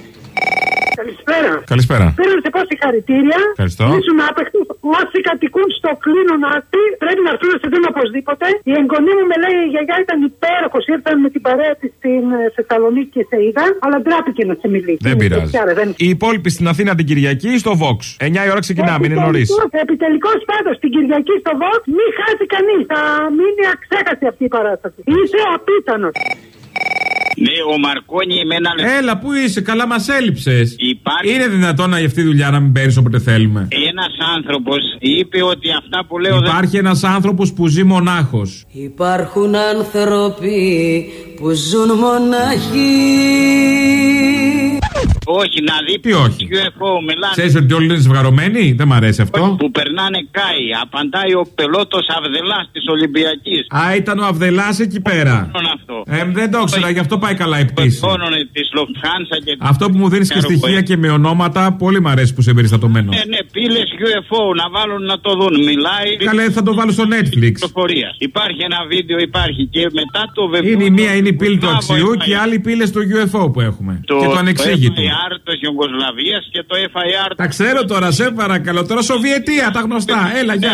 Καλησπέρα. Καλησπέρα. Θέλω να σε πω συγχαρητήρια. Ευχαριστώ. Ήσουν άπεχτοι. Όσοι κατοικούν στο κλίνον άκρη πρέπει να έρθουν να σε δουν οπωσδήποτε. Η εγγονή μου με λέει: η γιαγιά ήταν υπέροχος. Ήρθαν με την παρέα της στην Θεσσαλονίκη και σε είδαν, αλλά ντράπηκε να σε μιλήσει. Δεν πειράζει. Οι υπόλοιποι στην Αθήνα την Κυριακή στο Vox. 9 η ώρα ξεκινάμε, είναι νωρίς. Επιτελικός πάντως την Κυριακή στο Vox μην χάσει κανείς. Θα μείνει αξέχαστη αυτή η παράσταση. Είσαι απίθανος. Ναι, ο Μαρκόνι εμένα. Έλα, πού είσαι, καλά μας έλειψες. Υπάρχει... Είναι δυνατόν να αυτή τη δουλειά να μην παίρνεις όποτε θέλουμε. Ένας άνθρωπος είπε ότι αυτά που λέω. Υπάρχει ένας άνθρωπος που ζει μονάχος. Υπάρχουν άνθρωποι που ζουν μονάχοι. Όχι, να δει. Τι όχι. UFO, μιλάνε. Ξέρεις ότι όλοι είναι ζευγαρωμένοι, δεν μ' αρέσει αυτό. Που περνάνε καί. Απαντάει ο πελότος Αυδελάς της Ολυμπιακής. Α, ήταν ο Αυδελάς εκεί πέρα. Δεν το ήξερα, γι' αυτό πάει καλά η πτήση. Αυτό που μου δίνεις και στοιχεία και με ονόματα, πολύ μ' αρέσει που είσαι εμπεριστατωμένο. Ναι, πύλες UFO να βάλουν να το δουν. Μιλάει. Καλέ, θα το βάλω στο Netflix. Υπάρχει ένα βίντεο, υπάρχει και μετά το βεβαίω. Είναι η μία είναι η πύλη του αξιού και η άλλη πύλη στο UFO που έχουμε. Και το ανεξήγητο. Της Ιουγκοσλαβίας και το FIR. Τα ξέρω τώρα, σε παρακαλώ. Τώρα Σοβιετία, τα γνωστά. Έλα, γεια.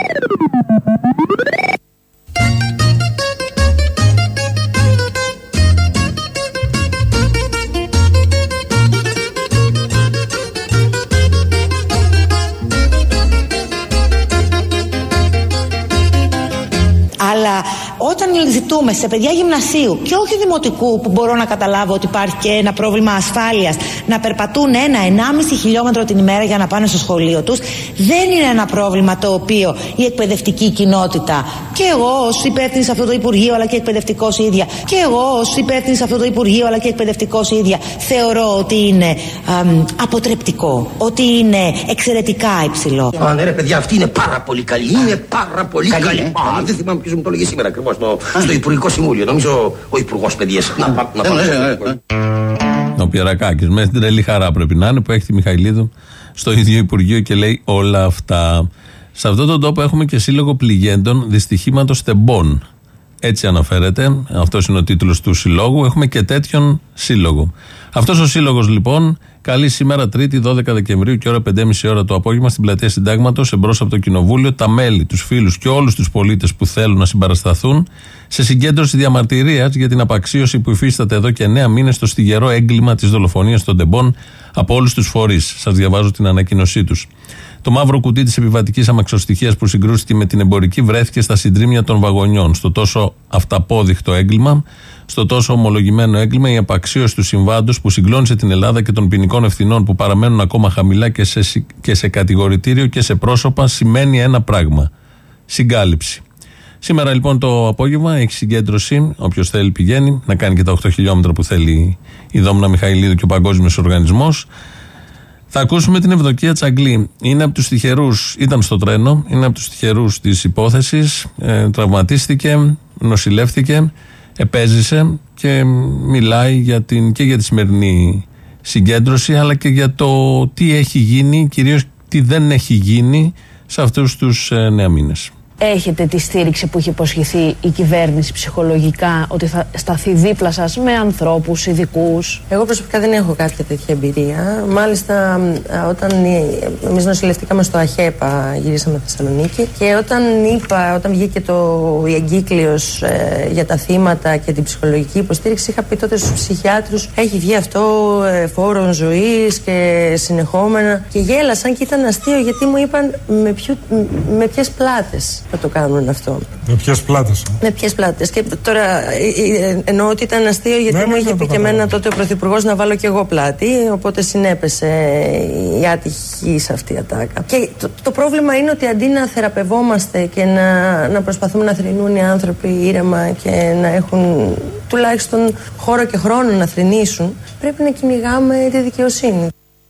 Αλλά όταν ζητούμε σε παιδιά γυμνασίου και όχι δημοτικού, που μπορώ να καταλάβω ότι υπάρχει και ένα πρόβλημα ασφάλειας, να περπατούν 1-1,5 χιλιόμετρο την ημέρα για να πάνε στο σχολείο τους, δεν είναι ένα πρόβλημα το οποίο η εκπαιδευτική κοινότητα, και εγώ ως υπεύθυνη σε αυτό το Υπουργείο, αλλά και εκπαιδευτικός ίδια, και εγώ ως υπεύθυνη σε αυτό το Υπουργείο, αλλά και εκπαιδευτικός ίδια, θεωρώ ότι είναι αποτρεπτικό, ότι είναι εξαιρετικά υψηλό. Ναι, ρε παιδιά, αυτή είναι πάρα πολύ καλή. Είναι πάρα πολύ καλή. Δεν θυμάμαι ποιος μου το λέγε σήμερα ακριβώς. στο Υπουργικό Συμβούλιο. Νομίζω ο Υπουργός Παιδείας. Ο Πιερακάκης, μέσα στην τρελή χαρά πρέπει να είναι, που έχει τη Μιχαηλίδου στο ίδιο Υπουργείο και λέει όλα αυτά. Σε αυτόν τον τόπο έχουμε και σύλλογο πληγέντων δυστυχήματος τεμπών. Έτσι αναφέρεται, αυτός είναι ο τίτλος του συλλόγου. Έχουμε και τέτοιον σύλλογο. Αυτός ο σύλλογος λοιπόν καλεί σήμερα Τρίτη 12 Δεκεμβρίου και ώρα 5.30 ώρα το απόγευμα στην πλατεία Συντάγματος, εμπρός από το Κοινοβούλιο, τα μέλη, τους φίλους και όλους τους πολίτες που θέλουν να συμπαρασταθούν σε συγκέντρωση διαμαρτυρίας για την απαξίωση που υφίσταται εδώ και 9 μήνες στο στιγερό έγκλημα της δολοφονίας των τεμπών από όλους τους φορείς. Σας διαβάζω την ανακοίνωσή τους. Το μαύρο κουτί της επιβατικής αμαξοστοιχίας που συγκρούστηκε με την εμπορική βρέθηκε στα συντρίμμια των βαγονιών. Στο τόσο αυταπόδεικτο έγκλημα, στο τόσο ομολογημένο έγκλημα, η απαξίωση του συμβάντος που συγκλώνησε την Ελλάδα και των ποινικών ευθυνών που παραμένουν ακόμα χαμηλά και σε κατηγορητήριο και σε πρόσωπα σημαίνει ένα πράγμα: συγκάλυψη. Σήμερα λοιπόν το απόγευμα έχει συγκέντρωση. Όποιος θέλει πηγαίνει να κάνει και τα 8 χιλιόμετρα που θέλει η Δόμνα Μιχαηλίδου και ο Παγκόσμιος Οργανισμός. Θα ακούσουμε την Ευδοκία Τσαγκλή. Είναι από τους τυχερούς, ήταν στο τρένο, είναι από τους τυχερούς της υπόθεσης. Τραυματίστηκε, νοσηλεύτηκε, επέζησε και μιλάει και για τη σημερινή συγκέντρωση, αλλά και για το τι έχει γίνει, κυρίως τι δεν έχει γίνει σε αυτούς τους 9 μήνες. Έχετε τη στήριξη που είχε υποσχεθεί η κυβέρνηση ψυχολογικά, ότι θα σταθεί δίπλα σας με ανθρώπους, ειδικούς? Εγώ προσωπικά δεν έχω κάποια τέτοια εμπειρία. Μάλιστα, όταν εμείς νοσηλευτήκαμε στο ΑΧΕΠΑ, γυρίσαμε Θεσσαλονίκη, και όταν βγήκε η εγκύκλειος για τα θύματα και την ψυχολογική υποστήριξη, είχα πει τότε στους ψυχιάτρους: έχει βγει αυτό φόρον ζωής και συνεχόμενα. Και γέλασαν και ήταν αστείο, γιατί μου είπαν με ποιες πλάτες θα το κάνουν αυτό. Με ποιες πλάτες? Με ποιες πλάτες. Και τώρα εννοώ ότι ήταν αστείο, γιατί μου είχε πει και εμένα τότε ο Πρωθυπουργός να βάλω κι εγώ πλάτη. Οπότε συνέπεσε η άτυχη σε αυτή η ατάκα. Και το πρόβλημα είναι ότι αντί να θεραπευόμαστε και να προσπαθούμε να θρηνούν οι άνθρωποι ήρεμα και να έχουν τουλάχιστον χώρο και χρόνο να θρηνήσουν, πρέπει να κυνηγάμε τη δικαιοσύνη.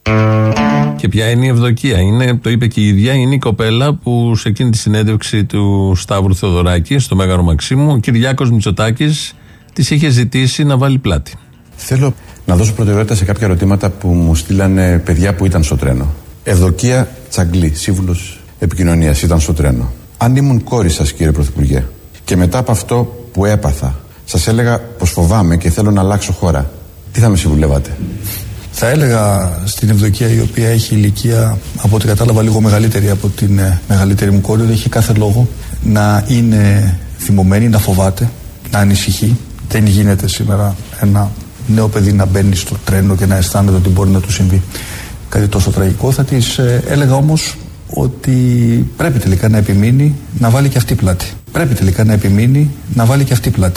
Και ποια είναι η Ευδοκία? Το είπε και η ίδια, είναι η κοπέλα που σε εκείνη τη συνέντευξη του Σταύρου Θεοδωράκη στο Μέγαρο Μαξίμου, ο Κυριάκος Μητσοτάκης της είχε ζητήσει να βάλει πλάτη. Θέλω να δώσω προτεραιότητα σε κάποια ερωτήματα που μου στείλανε παιδιά που ήταν στο τρένο. Ευδοκία Τσαγκλή, σύμβουλος επικοινωνίας, ήταν στο τρένο. Αν ήμουν κόρη σας, κύριε Πρωθυπουργέ, και μετά από αυτό που έπαθα, σας έλεγα πως φοβάμαι και θέλω να αλλάξω χώρα, τι θα με συμβουλεύατε? Θα έλεγα στην Ευδοκία, η οποία έχει ηλικία, από ό,τι κατάλαβα, λίγο μεγαλύτερη από την μεγαλύτερη μου κόρη, ότι έχει κάθε λόγο να είναι θυμωμένη, να φοβάται, να ανησυχεί. Δεν γίνεται σήμερα ένα νέο παιδί να μπαίνει στο τρένο και να αισθάνεται ότι μπορεί να του συμβεί κάτι τόσο τραγικό. Θα της έλεγα όμως ότι πρέπει τελικά να επιμείνει να βάλει και αυτή πλάτη. Πρέπει τελικά να επιμείνει να βάλει και αυτή πλάτη.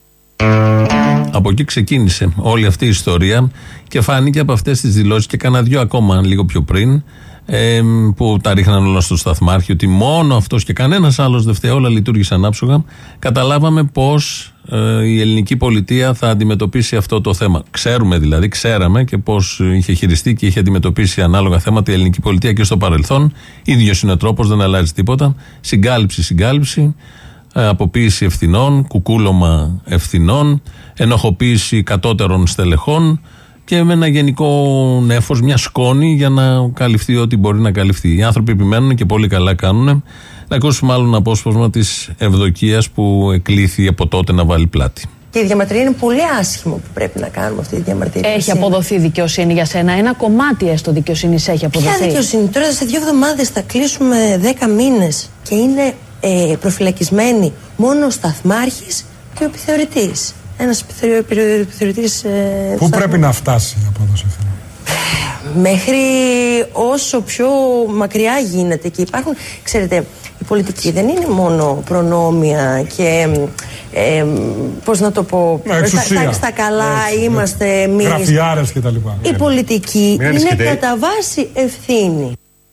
Από εκεί ξεκίνησε όλη αυτή η ιστορία και φάνηκε από αυτές τις δηλώσεις και κάνα δυο ακόμα λίγο πιο πριν, που τα ρίχναν όλα στο σταθμάρχη, ότι μόνο αυτός και κανένας άλλος δεν φταίει, όλα λειτουργήσαν άψογα. Καταλάβαμε πώς η ελληνική πολιτεία θα αντιμετωπίσει αυτό το θέμα. Ξέραμε και πώς είχε χειριστεί και είχε αντιμετωπίσει ανάλογα θέματα η ελληνική πολιτεία και στο παρελθόν. Ίδιος είναι ο τρόπος, δεν αλλάζει τίποτα. Συγκάλυψη, αποποίηση ευθυνών, κουκούλωμα ευθυνών, ενοχοποίηση κατώτερων στελεχών και με ένα γενικό νέφος, μια σκόνη για να καλυφθεί ό,τι μπορεί να καλυφθεί. Οι άνθρωποι επιμένουν και πολύ καλά κάνουν. Να ακούσουμε άλλο ένα απόσπασμα της Ευδοκίας που εκλήθη από τότε να βάλει πλάτη. Και η διαμαρτυρία είναι πολύ άσχημο που πρέπει να κάνουμε αυτή η διαμαρτυρία. Έχει αποδοθεί δικαιοσύνη για σένα? Ένα κομμάτι έστω δικαιοσύνης έχει αποδοθεί? Ποια δικαιοσύνη? Τώρα σε 2 εβδομάδες θα κλείσουμε 10 μήνες και είναι προφυλακισμένοι μόνο ο σταθμάρχης και ο επιθεωρητής. Ένας επιθεωρητής. Πού πρέπει να φτάσει η απόδοση αυτή? Μέχρι όσο πιο μακριά γίνεται. Και υπάρχουν, ξέρετε, η πολιτική δεν είναι μόνο προνόμια και πώς να το πω, στα καλά είμαστε εμείς, γραφιάρες και τα λοιπά. Η πολιτική είναι κατά βάση ευθύνη.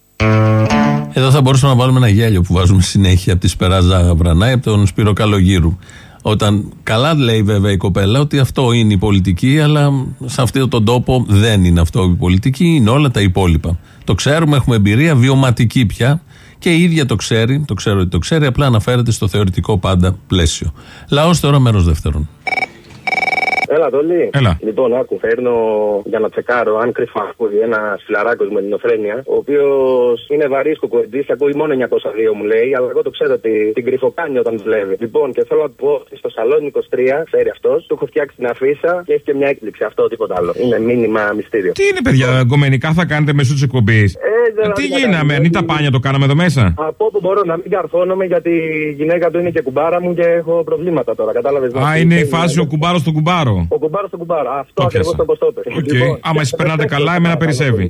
Εδώ θα μπορούσαμε να βάλουμε ένα γέλιο που βάζουμε συνέχεια από τη Σπεράζα Βρανάη, από τον Σπύρο Καλογύρου. Όταν καλά λέει βέβαια η κοπέλα ότι αυτό είναι η πολιτική, αλλά σε αυτόν τον τόπο δεν είναι αυτό η πολιτική, είναι όλα τα υπόλοιπα. Το ξέρουμε, έχουμε εμπειρία βιωματική πια Και η ίδια το ξέρει, το ξέρω ότι το ξέρει, απλά αναφέρεται στο θεωρητικό πάντα πλαίσιο. Λαός τώρα, μέρος δεύτερον. Έλα, Τόλι. Έλα. Λοιπόν, άκου, φέρνω για να τσεκάρω αν κρυφά ακούει ένα φιλαράκο με ελληνοφρένεια, ο οποίο είναι βαρύς κουκουεντής, ακούει μόνο 902 μου λέει, αλλά εγώ το ξέρω ότι την κρυφοκάνει όταν δουλεύει. Λοιπόν, και θέλω να του πω ότι στο σαλόνι 23, ξέρει αυτός, του έχω φτιάξει την αφίσα και έχει και μια έκπληξη. Αυτό, τίποτα άλλο. Είναι μήνυμα μυστήριο. Τι είναι, παιδιά, γκομενικά θα κάνετε μεσού τη εκπομπή. Τι γίναμε, αν τα πάνια το κάναμε εδώ μέσα. Από όπου μπορώ να μην καρφώνομαι γιατί η γυναίκα του είναι και κουμπάρα μου και έχω προβλήματα τώρα, κατάλαβε. Α, είναι η φάση ο κουμπάρο στον κουμπάρο. Ο κουμπάρο στον κουμπάρο. Αυτό ακριβώς το ποστό. Λοιπόν, άμα εσείς περνάτε καλά, εμένα περισσεύει.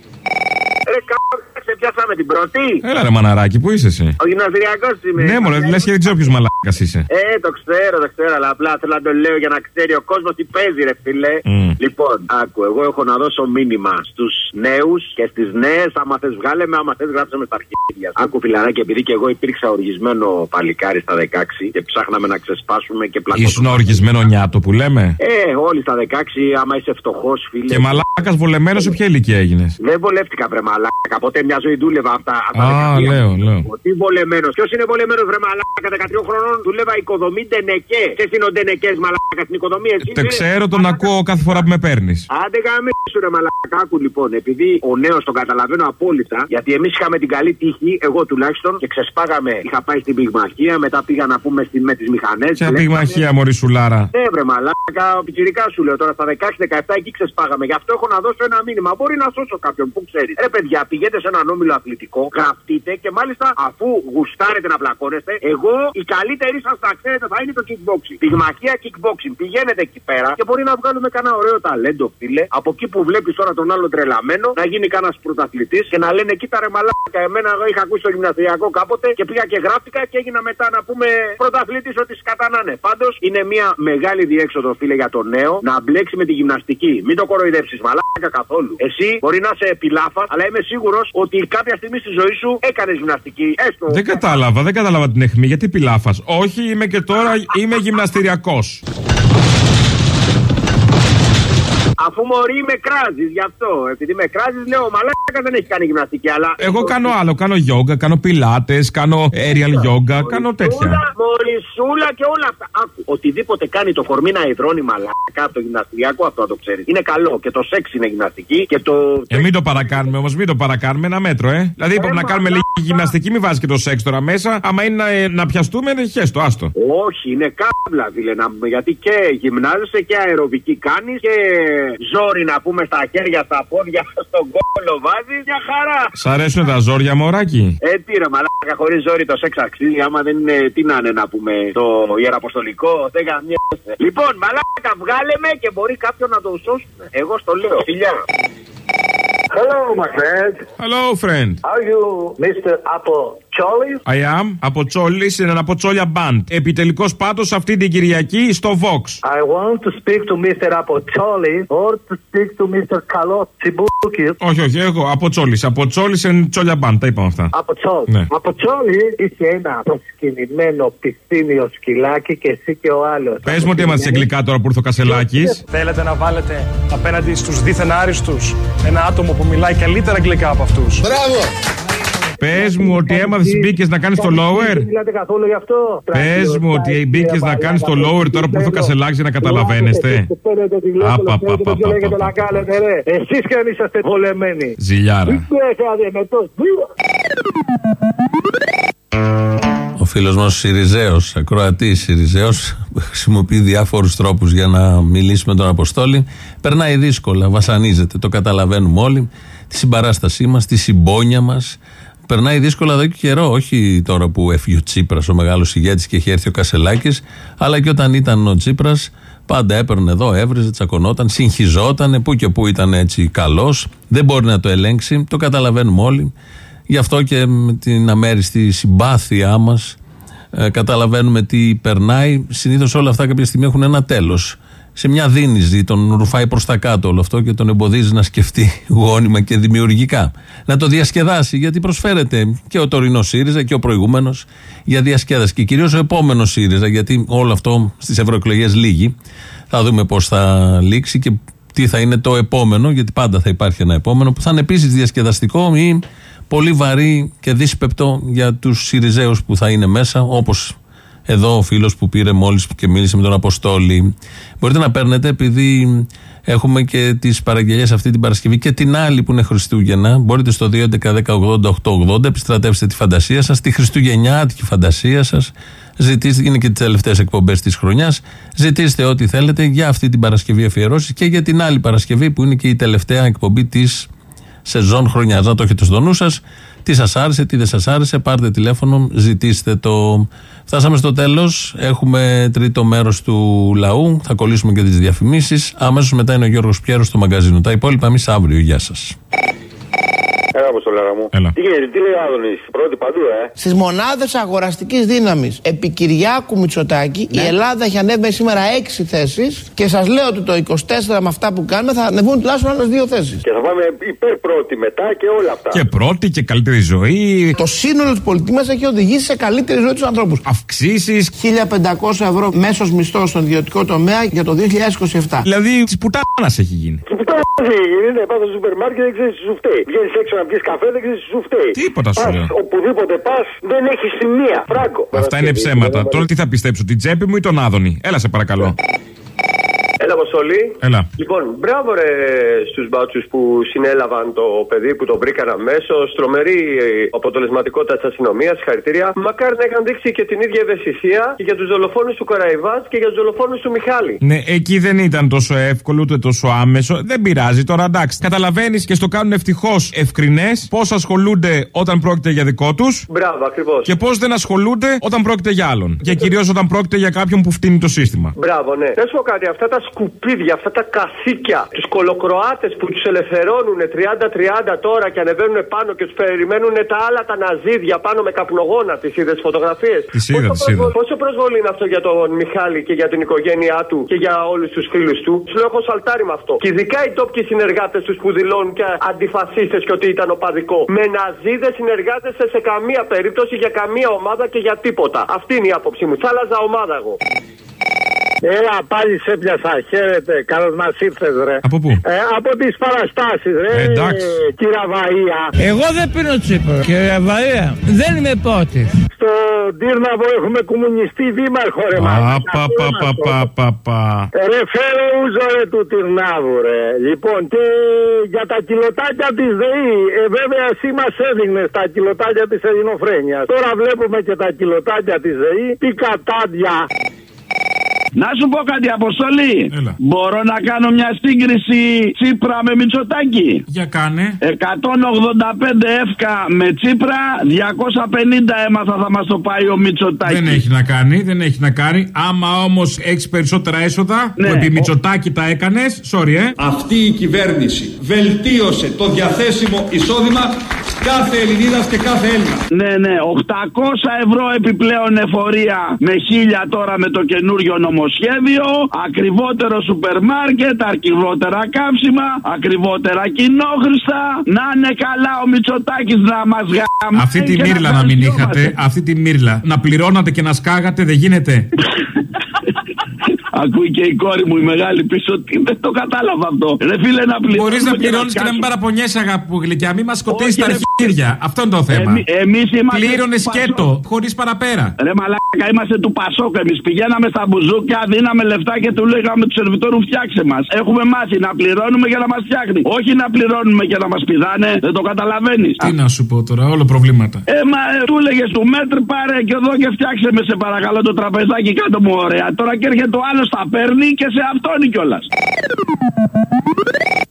Σε πιάσαμε την πρώτη. Έλα ρε μαναράκι, πού είσαι εσύ? Ο γυμναστηριακός είμαι. Ναι, μωρέ, λες και δεν ξέρω ποιος μαλάκας είσαι. Το ξέρω, αλλά απλά θέλω να το λέω για να ξέρει ο κόσμος τι παίζει, ρε φίλε. Λοιπόν, άκου, εγώ έχω να δώσω μήνυμα στους νέους και στις νέες. Άμα θες βγάλε με, άμα θες γράψε με στα αρχίδια. Άκου, φιλαράκι, επειδή και εγώ υπήρξα οργισμένο παλικάρι στα 16 και ψάχναμε να ξεσπάσουμε και πλακώσουμε. Ήσουν οργισμένο νιάτο που λέμε. Όλοι στα 16, άμα είσαι φτωχός, φίλε. Και μαλάκας βολεμένος σε ποια ηλικία έγινες? Δεν βολεύτηκα, βρε μαλάκα. Ποτέ μια ζωή δούλευα αυτά. Λέω. Τι βολεμένος? Ποιος είναι βολεμένος, βρε μαλάκα? 13 χρονών δούλευα οικοδομή ντενεκέ. Ποιες είναι ο ντενεκές, μαλάκα, στην οικοδομή? Το ξέρω, τον ακούω κάθε φορά που με παίρνεις. Άντε γαμίσου, ρε μαλάκα. Άκου λοιπόν, επειδή ο νέος τον καταλαβαίνω απόλυτα, γιατί εμείς είχαμε την καλή τύχη, εγώ τουλάχιστον, και ξεσπάγαμε. Είχα πάει στην πυγμαχία, μετά πήγα να πούμε με τις μηχανές. Ποια πυγμαχία, μωρή σουλάρα? Βρε μαλάκα, πιτσιρικά σου λέω τώρα, στα 16-17 εκεί ξεσπάγαμε. Γι' αυτό έχω να δώσω ένα μήνυμα. Μπορεί να σώσω κάποιον που ξέρει. Ρε παιδιά, πηγαίνετε σε έναν όμιλο αθλητικό, γραφτείτε και μάλιστα αφού γουστάρετε να πλακώνεστε, εγώ η καλύτερη σας θα ξέρετε θα είναι το kickboxing. Πυγμαχία kickboxing. Πηγαίνετε εκεί πέρα και μπορεί να βγάλουμε κανένα ωραίο ταλέντο, φίλε. Από εκεί που βλέπεις τώρα τον άλλο τρελαμένο να γίνει κανένα πρωταθλητής και να λένε κοίτα ρε μαλάκα. Εμένα εγώ είχα ακούσει το γυμναστηριακό κάποτε και πήγα και γράφτηκα και έγινα μετά να πούμε πρωταθλητής ότι σκατανάνε. Πάντως είναι μια μεγάλη διέξοδο, φίλε, για τον νέο να μπλέξει με τη γυμναστική. Μην το κοροϊδέψεις μαλάκα καθόλου. Εσύ μπορεί να είσαι πιλάφας, αλλά είμαι σίγουρος ότι κάποια στιγμή στη ζωή σου έκανες γυμναστική. Έστω. Δεν κατάλαβα την αιχμή. Γιατί πιλάφας? Όχι, είμαι και τώρα είμαι γυμναστηριακός. Αφού μωρή με κράζεις, γι' αυτό. Επειδή με κράζεις, λέω μαλάκα δεν έχει κάνει γυμναστική, αλλά. Εγώ κάνω άλλο. Κάνω γιόγκα, κάνω πιλάτες, κάνω aerial yoga, κάνω τέτοια. Μορισούλα και όλα αυτά. Άκου, οτιδήποτε κάνει το κορμί να υδρώνει μαλάκα από το γυμναστηριακό, αυτό να το ξέρεις. Είναι καλό. Και το σεξ είναι γυμναστική και το. Μην το παρακάνουμε όμως, μην το παρακάνουμε. Ένα μέτρο, Δηλαδή είπαμε να κάνουμε λίγη γυμναστική, μην βάζει και το σεξ τώρα μέσα. Άμα είναι να πιαστούμε, χέστο, άστο. Όχι, είναι κάμπλα, φίλε. Γιατί και γυμνάζεσαι και αεροβική κάνει και. Ζόρι να πούμε στα χέρια, στα πόδια, στον κόλλο βάζει, μια χαρά. Σ' αρέσουν τα ζόρια, μωράκι? Τι ρε μαλάκα, χωρίς ζόρι το σεξ αξίζει. Άμα δεν είναι, τι να είναι να πούμε, το ιεραποστολικό, δεν γαμιέσαι. Λοιπόν, μαλάκα, βγάλε με και μπορεί κάποιον να το σώσουν. Εγώ στο λέω, φιλιά. Hello, my friend. Hello, friend. Are you Mr. Apochollis? I am. Apochollis είναι ένα Αποτσόλια band. Επιτελικός πάτος αυτή την Κυριακή στο Vox. I want to speak to Mr. Apochollis or to speak to Mr. Kalos Tsiboukis. Όχι, εγώ Αποτσόλης. Αποτσόλης είναι Τσόλια band, τα είπαμε αυτά. Αποτσόλης. Ναι. Αποτσόλης είσαι ένα προσκυνημένο πισθήνιο σκυλάκι και εσύ και ο άλλος. Πες μου τι έμαθες αγγλικά τώρα που ήρθε ο Κασελάκης. Θέλετε να βάλετε απέναντι στους δίθεν άριστους ένα άτομο που μιλάει καλύτερα αγγλικά από αυτούς? Μπράβο! Πες μου ότι έμαθες μπήκες να κάνεις το lower. Δεν μιλάτε καθόλου γι' αυτό. Πες μου ότι μπήκες να κάνεις το lower τώρα που ήρθε ο Κασελάκης για να καταλαβαίνεστε. Εσείς και αν είσαστε βολεμένοι. Ζηλιάρα. Ο φίλος μας ο Σιριζέος, ακροατής Σιριζέος, χρησιμοποιεί διάφορους τρόπους για να μιλήσει με τον Αποστόλη. Περνάει δύσκολα, βασανίζεται, το καταλαβαίνουμε όλοι. Τη συμπαράστασή μας, τη συμπόνια μας. Περνάει δύσκολα εδώ και καιρό, όχι τώρα που έφυγε ο Τσίπρας, ο μεγάλος ηγέτης και έχει έρθει ο Κασελάκης, αλλά και όταν ήταν ο Τσίπρας, πάντα έπαιρνε εδώ, έβριζε, τσακωνόταν, συγχυζόταν, που και που ήταν έτσι καλός. Δεν μπορεί να το ελέγξει, το καταλαβαίνουμε όλοι. Γι' αυτό και με την αμέριστη συμπάθειά μας καταλαβαίνουμε τι περνάει. Συνήθως όλα αυτά κάποια στιγμή έχουν ένα τέλος. Σε μια δίνηση τον ρουφάει προς τα κάτω όλο αυτό και τον εμποδίζει να σκεφτεί γόνιμα και δημιουργικά. Να το διασκεδάσει, γιατί προσφέρεται και ο τωρινός ΣΥΡΙΖΑ και ο προηγούμενος για διασκέδαση. Και κυρίως ο επόμενος ΣΥΡΙΖΑ, γιατί όλο αυτό στις ευρωεκλογές λύγει. Θα δούμε πώς θα λήξει και τι θα είναι το επόμενο, γιατί πάντα θα υπάρχει ένα επόμενο που θα είναι επίσης διασκεδαστικό ή πολύ βαρύ και δύσπεπτο για τους Συριζέους που θα είναι μέσα, όπως εδώ ο φίλος που πήρε μόλις και μίλησε με τον Αποστόλη. Μπορείτε να παίρνετε, επειδή έχουμε και τις παραγγελίες αυτή την Παρασκευή και την άλλη που είναι Χριστούγεννα. Μπορείτε στο 2.11.10.80.880 επιστρατεύσετε τη φαντασία σας, τη χριστουγεννιάτικη φαντασία σας. Ζητήστε, είναι και τις τελευταίες εκπομπές της χρονιάς. Ζητήστε ό,τι θέλετε για αυτή την Παρασκευή αφιερώσεις και για την άλλη Παρασκευή που είναι και η τελευταία εκπομπή της σεζόν χρονιάς. Να το έχετε στο νου σας. Τι σας άρεσε, τι δεν σας άρεσε, πάρτε τηλέφωνο, ζητήστε το. Φτάσαμε στο τέλος. Έχουμε τρίτο μέρος του λαού. Θα κολλήσουμε και τις διαφημίσεις. Αμέσως μετά είναι ο Γιώργος Πιέρος στο μαγκαζίνο. Τα υπόλοιπα εμείς αύριο. Γεια σας. Έλα, Αποστολάρα μου. Έλα. Τι γίνεται, τι λέει ο Άδωνης, πρώτη παντού, Στις μονάδες αγοραστικής δύναμης επί Κυριάκου Μητσοτάκη, η Ελλάδα έχει ανέβει σήμερα 6 θέσεις και σας λέω ότι το 24 με αυτά που κάνουμε θα ανεβούν τουλάχιστον άλλες 2 θέσεις. Και θα πάμε υπέρ πρώτη μετά και όλα αυτά. Και πρώτη και καλύτερη ζωή. Το σύνολο της πολιτικής μας έχει οδηγήσει σε καλύτερη ζωή τους ανθρώπους. Αυξήσεις. 1.500 ευρώ μέσος μισθός στον ιδιωτικό τομέα για το 2027. Δηλαδή της πουτάνας έχει γίνει. Είναι πας στο σούπερ μάρκετ, δεν ξέρεις τι σου φταίει. Βγαίνεις έξω να πιεις καφέ, δεν ξέρεις τι σου φταίει. Τίποτα σου λέω. Οπουδήποτε πας δεν έχει σημεία. Φράγκο. Αυτά είναι ψέματα. Τώρα τι θα πιστέψω, την τσέπη μου ή τον Άδωνη? Έλα σε παρακαλώ. Έλα, Αποστολή. Έλα. Λοιπόν, μπράβο ρε στους μπάτσους που συνέλαβαν το παιδί που τον βρήκαν αμέσως. Τρομερή αποτελεσματικότητα της αστυνομίας. Συγχαρητήρια. Μακάρι να είχαν δείξει και την ίδια ευαισθησία και για τους δολοφόνους του Καραϊβάς και για τους δολοφόνους του Μιχάλη. Ναι, εκεί δεν ήταν τόσο εύκολο ούτε τόσο άμεσο. Δεν πειράζει τώρα, εντάξει. Καταλαβαίνεις και στο κάνουν ευτυχώς ευκρινές πώς ασχολούνται όταν πρόκειται για δικό τους. Μπράβο, ακριβώς. Και πώς δεν ασχολούνται όταν πρόκειται για άλλον. Και κυρίως όταν πρόκειται για κάποιον που φτύνει το σύστημα. Μπράβο, ναι. Να σου πω κάτι, αυτά τα σκουπίδια, αυτά τα καθήκια, τους κολοκροάτες που τους ελευθερώνουν 30-30 τώρα και ανεβαίνουν πάνω και τους περιμένουν τα άλλα τα ναζίδια πάνω με καπνογόνα. Τις είδες φωτογραφίες? Τις είδα. Πόσο προσβολή είναι αυτό για τον Μιχάλη και για την οικογένειά του και για όλους τους φίλους του? Σου λέω, έχω σαλτάρει με αυτό. Και ειδικά οι τόπικοι συνεργάτες τους που δηλώνουν και αντιφασίστες και ότι ήταν οπαδικό. Με ναζίδες συνεργάζεσαι σε καμία περίπτωση για καμία ομάδα και για τίποτα. Αυτή είναι η άποψή μου. Θα άλλαζα ομάδα εγώ. Έλα, πάλι σε πιάσα. Χαίρετε. Καλώς μας ήρθες, ρε. Από πού? Από τις παραστάσεις, ρε. Εντάξει. Κύριε Βαΐα. Εγώ δεν πίνω τσίπρο. Κύριε Βαΐα, δεν είμαι πότης. Στο Τύρναβο έχουμε κομμουνιστή δήμαρχο, ρε. Ρε, φέρε ούζο, ρε, του Τυρνάβου, ρε. Λοιπόν, και για τα κιλοτάκια της ΔΕΗ, βέβαια εσύ μας έδειχνες τα κιλοτάκια της Ελληνοφρένειας. Τώρα βλέπουμε και τα κιλοτάκια της ΔΕΗ. Τι κατάντια. Να σου πω κάτι, Αποστολή. Έλα. Μπορώ να κάνω μια σύγκριση Τσίπρα με Μητσοτάκη? Για κάνε. 185 εύκα με Τσίπρα, 250 έμαθα θα μας το πάει ο Μητσοτάκη. Δεν έχει να κάνει, δεν έχει να κάνει. Άμα όμως έχεις περισσότερα έσοδα, ναι, που επί Μητσοτάκη τα έκανες, sorry, Αυτή η κυβέρνηση βελτίωσε το διαθέσιμο εισόδημα κάθε Ελληνίδας και κάθε Έλληνα. Ναι, ναι, 800 ευρώ επιπλέον εφορία με 1000 τώρα με το καινούριο νομοσχέδιο, ακριβότερο σούπερ μάρκετ, ακριβότερα καύσιμα, ακριβότερα κοινόχρηστα. Να είναι καλά ο Μητσοτάκης να μας γάμει. Αυτή τη μύρλα να μην είχατε, αυτή τη μύρλα. Να πληρώνατε και να σκάγατε, δεν γίνεται. Ακούει και η κόρη μου η μεγάλη πίσω ότι δεν το κατάλαβα αυτό. Ρε φίλε, να πληρώνεις. Μπορείς να πληρώνεις και να μην παραπονιέσαι, αγάπη μου γλυκιά. Μην μας σκοτήσεις τα αρχίδια. Αυτό είναι το θέμα. Εμείς είμαστε. Πλήρωνε σκέτο, χωρίς παραπέρα. Ρε μαλάκα, είμαστε του Πασόκ. Εμείς πηγαίναμε στα μπουζούκια, δίναμε λεφτά και του λέγαμε του σερβιτόρου φτιάξε μας. Έχουμε μάθει να πληρώνουμε για να μας φτιάχνει. Όχι να πληρώνουμε και να μας πηδάνε. Δεν το καταλαβαίνεις. Τι να σου πω τώρα, όλο προβλήματα. Μα του έλεγε του μέτρ πάρε και εδώ και φτιάξε με σε παρακαλώ το τραπεζάκι κάτω μου ωραία. Τώρα και έρχεται ο άλλο τα παίρνει και σε αυτόν κιόλας.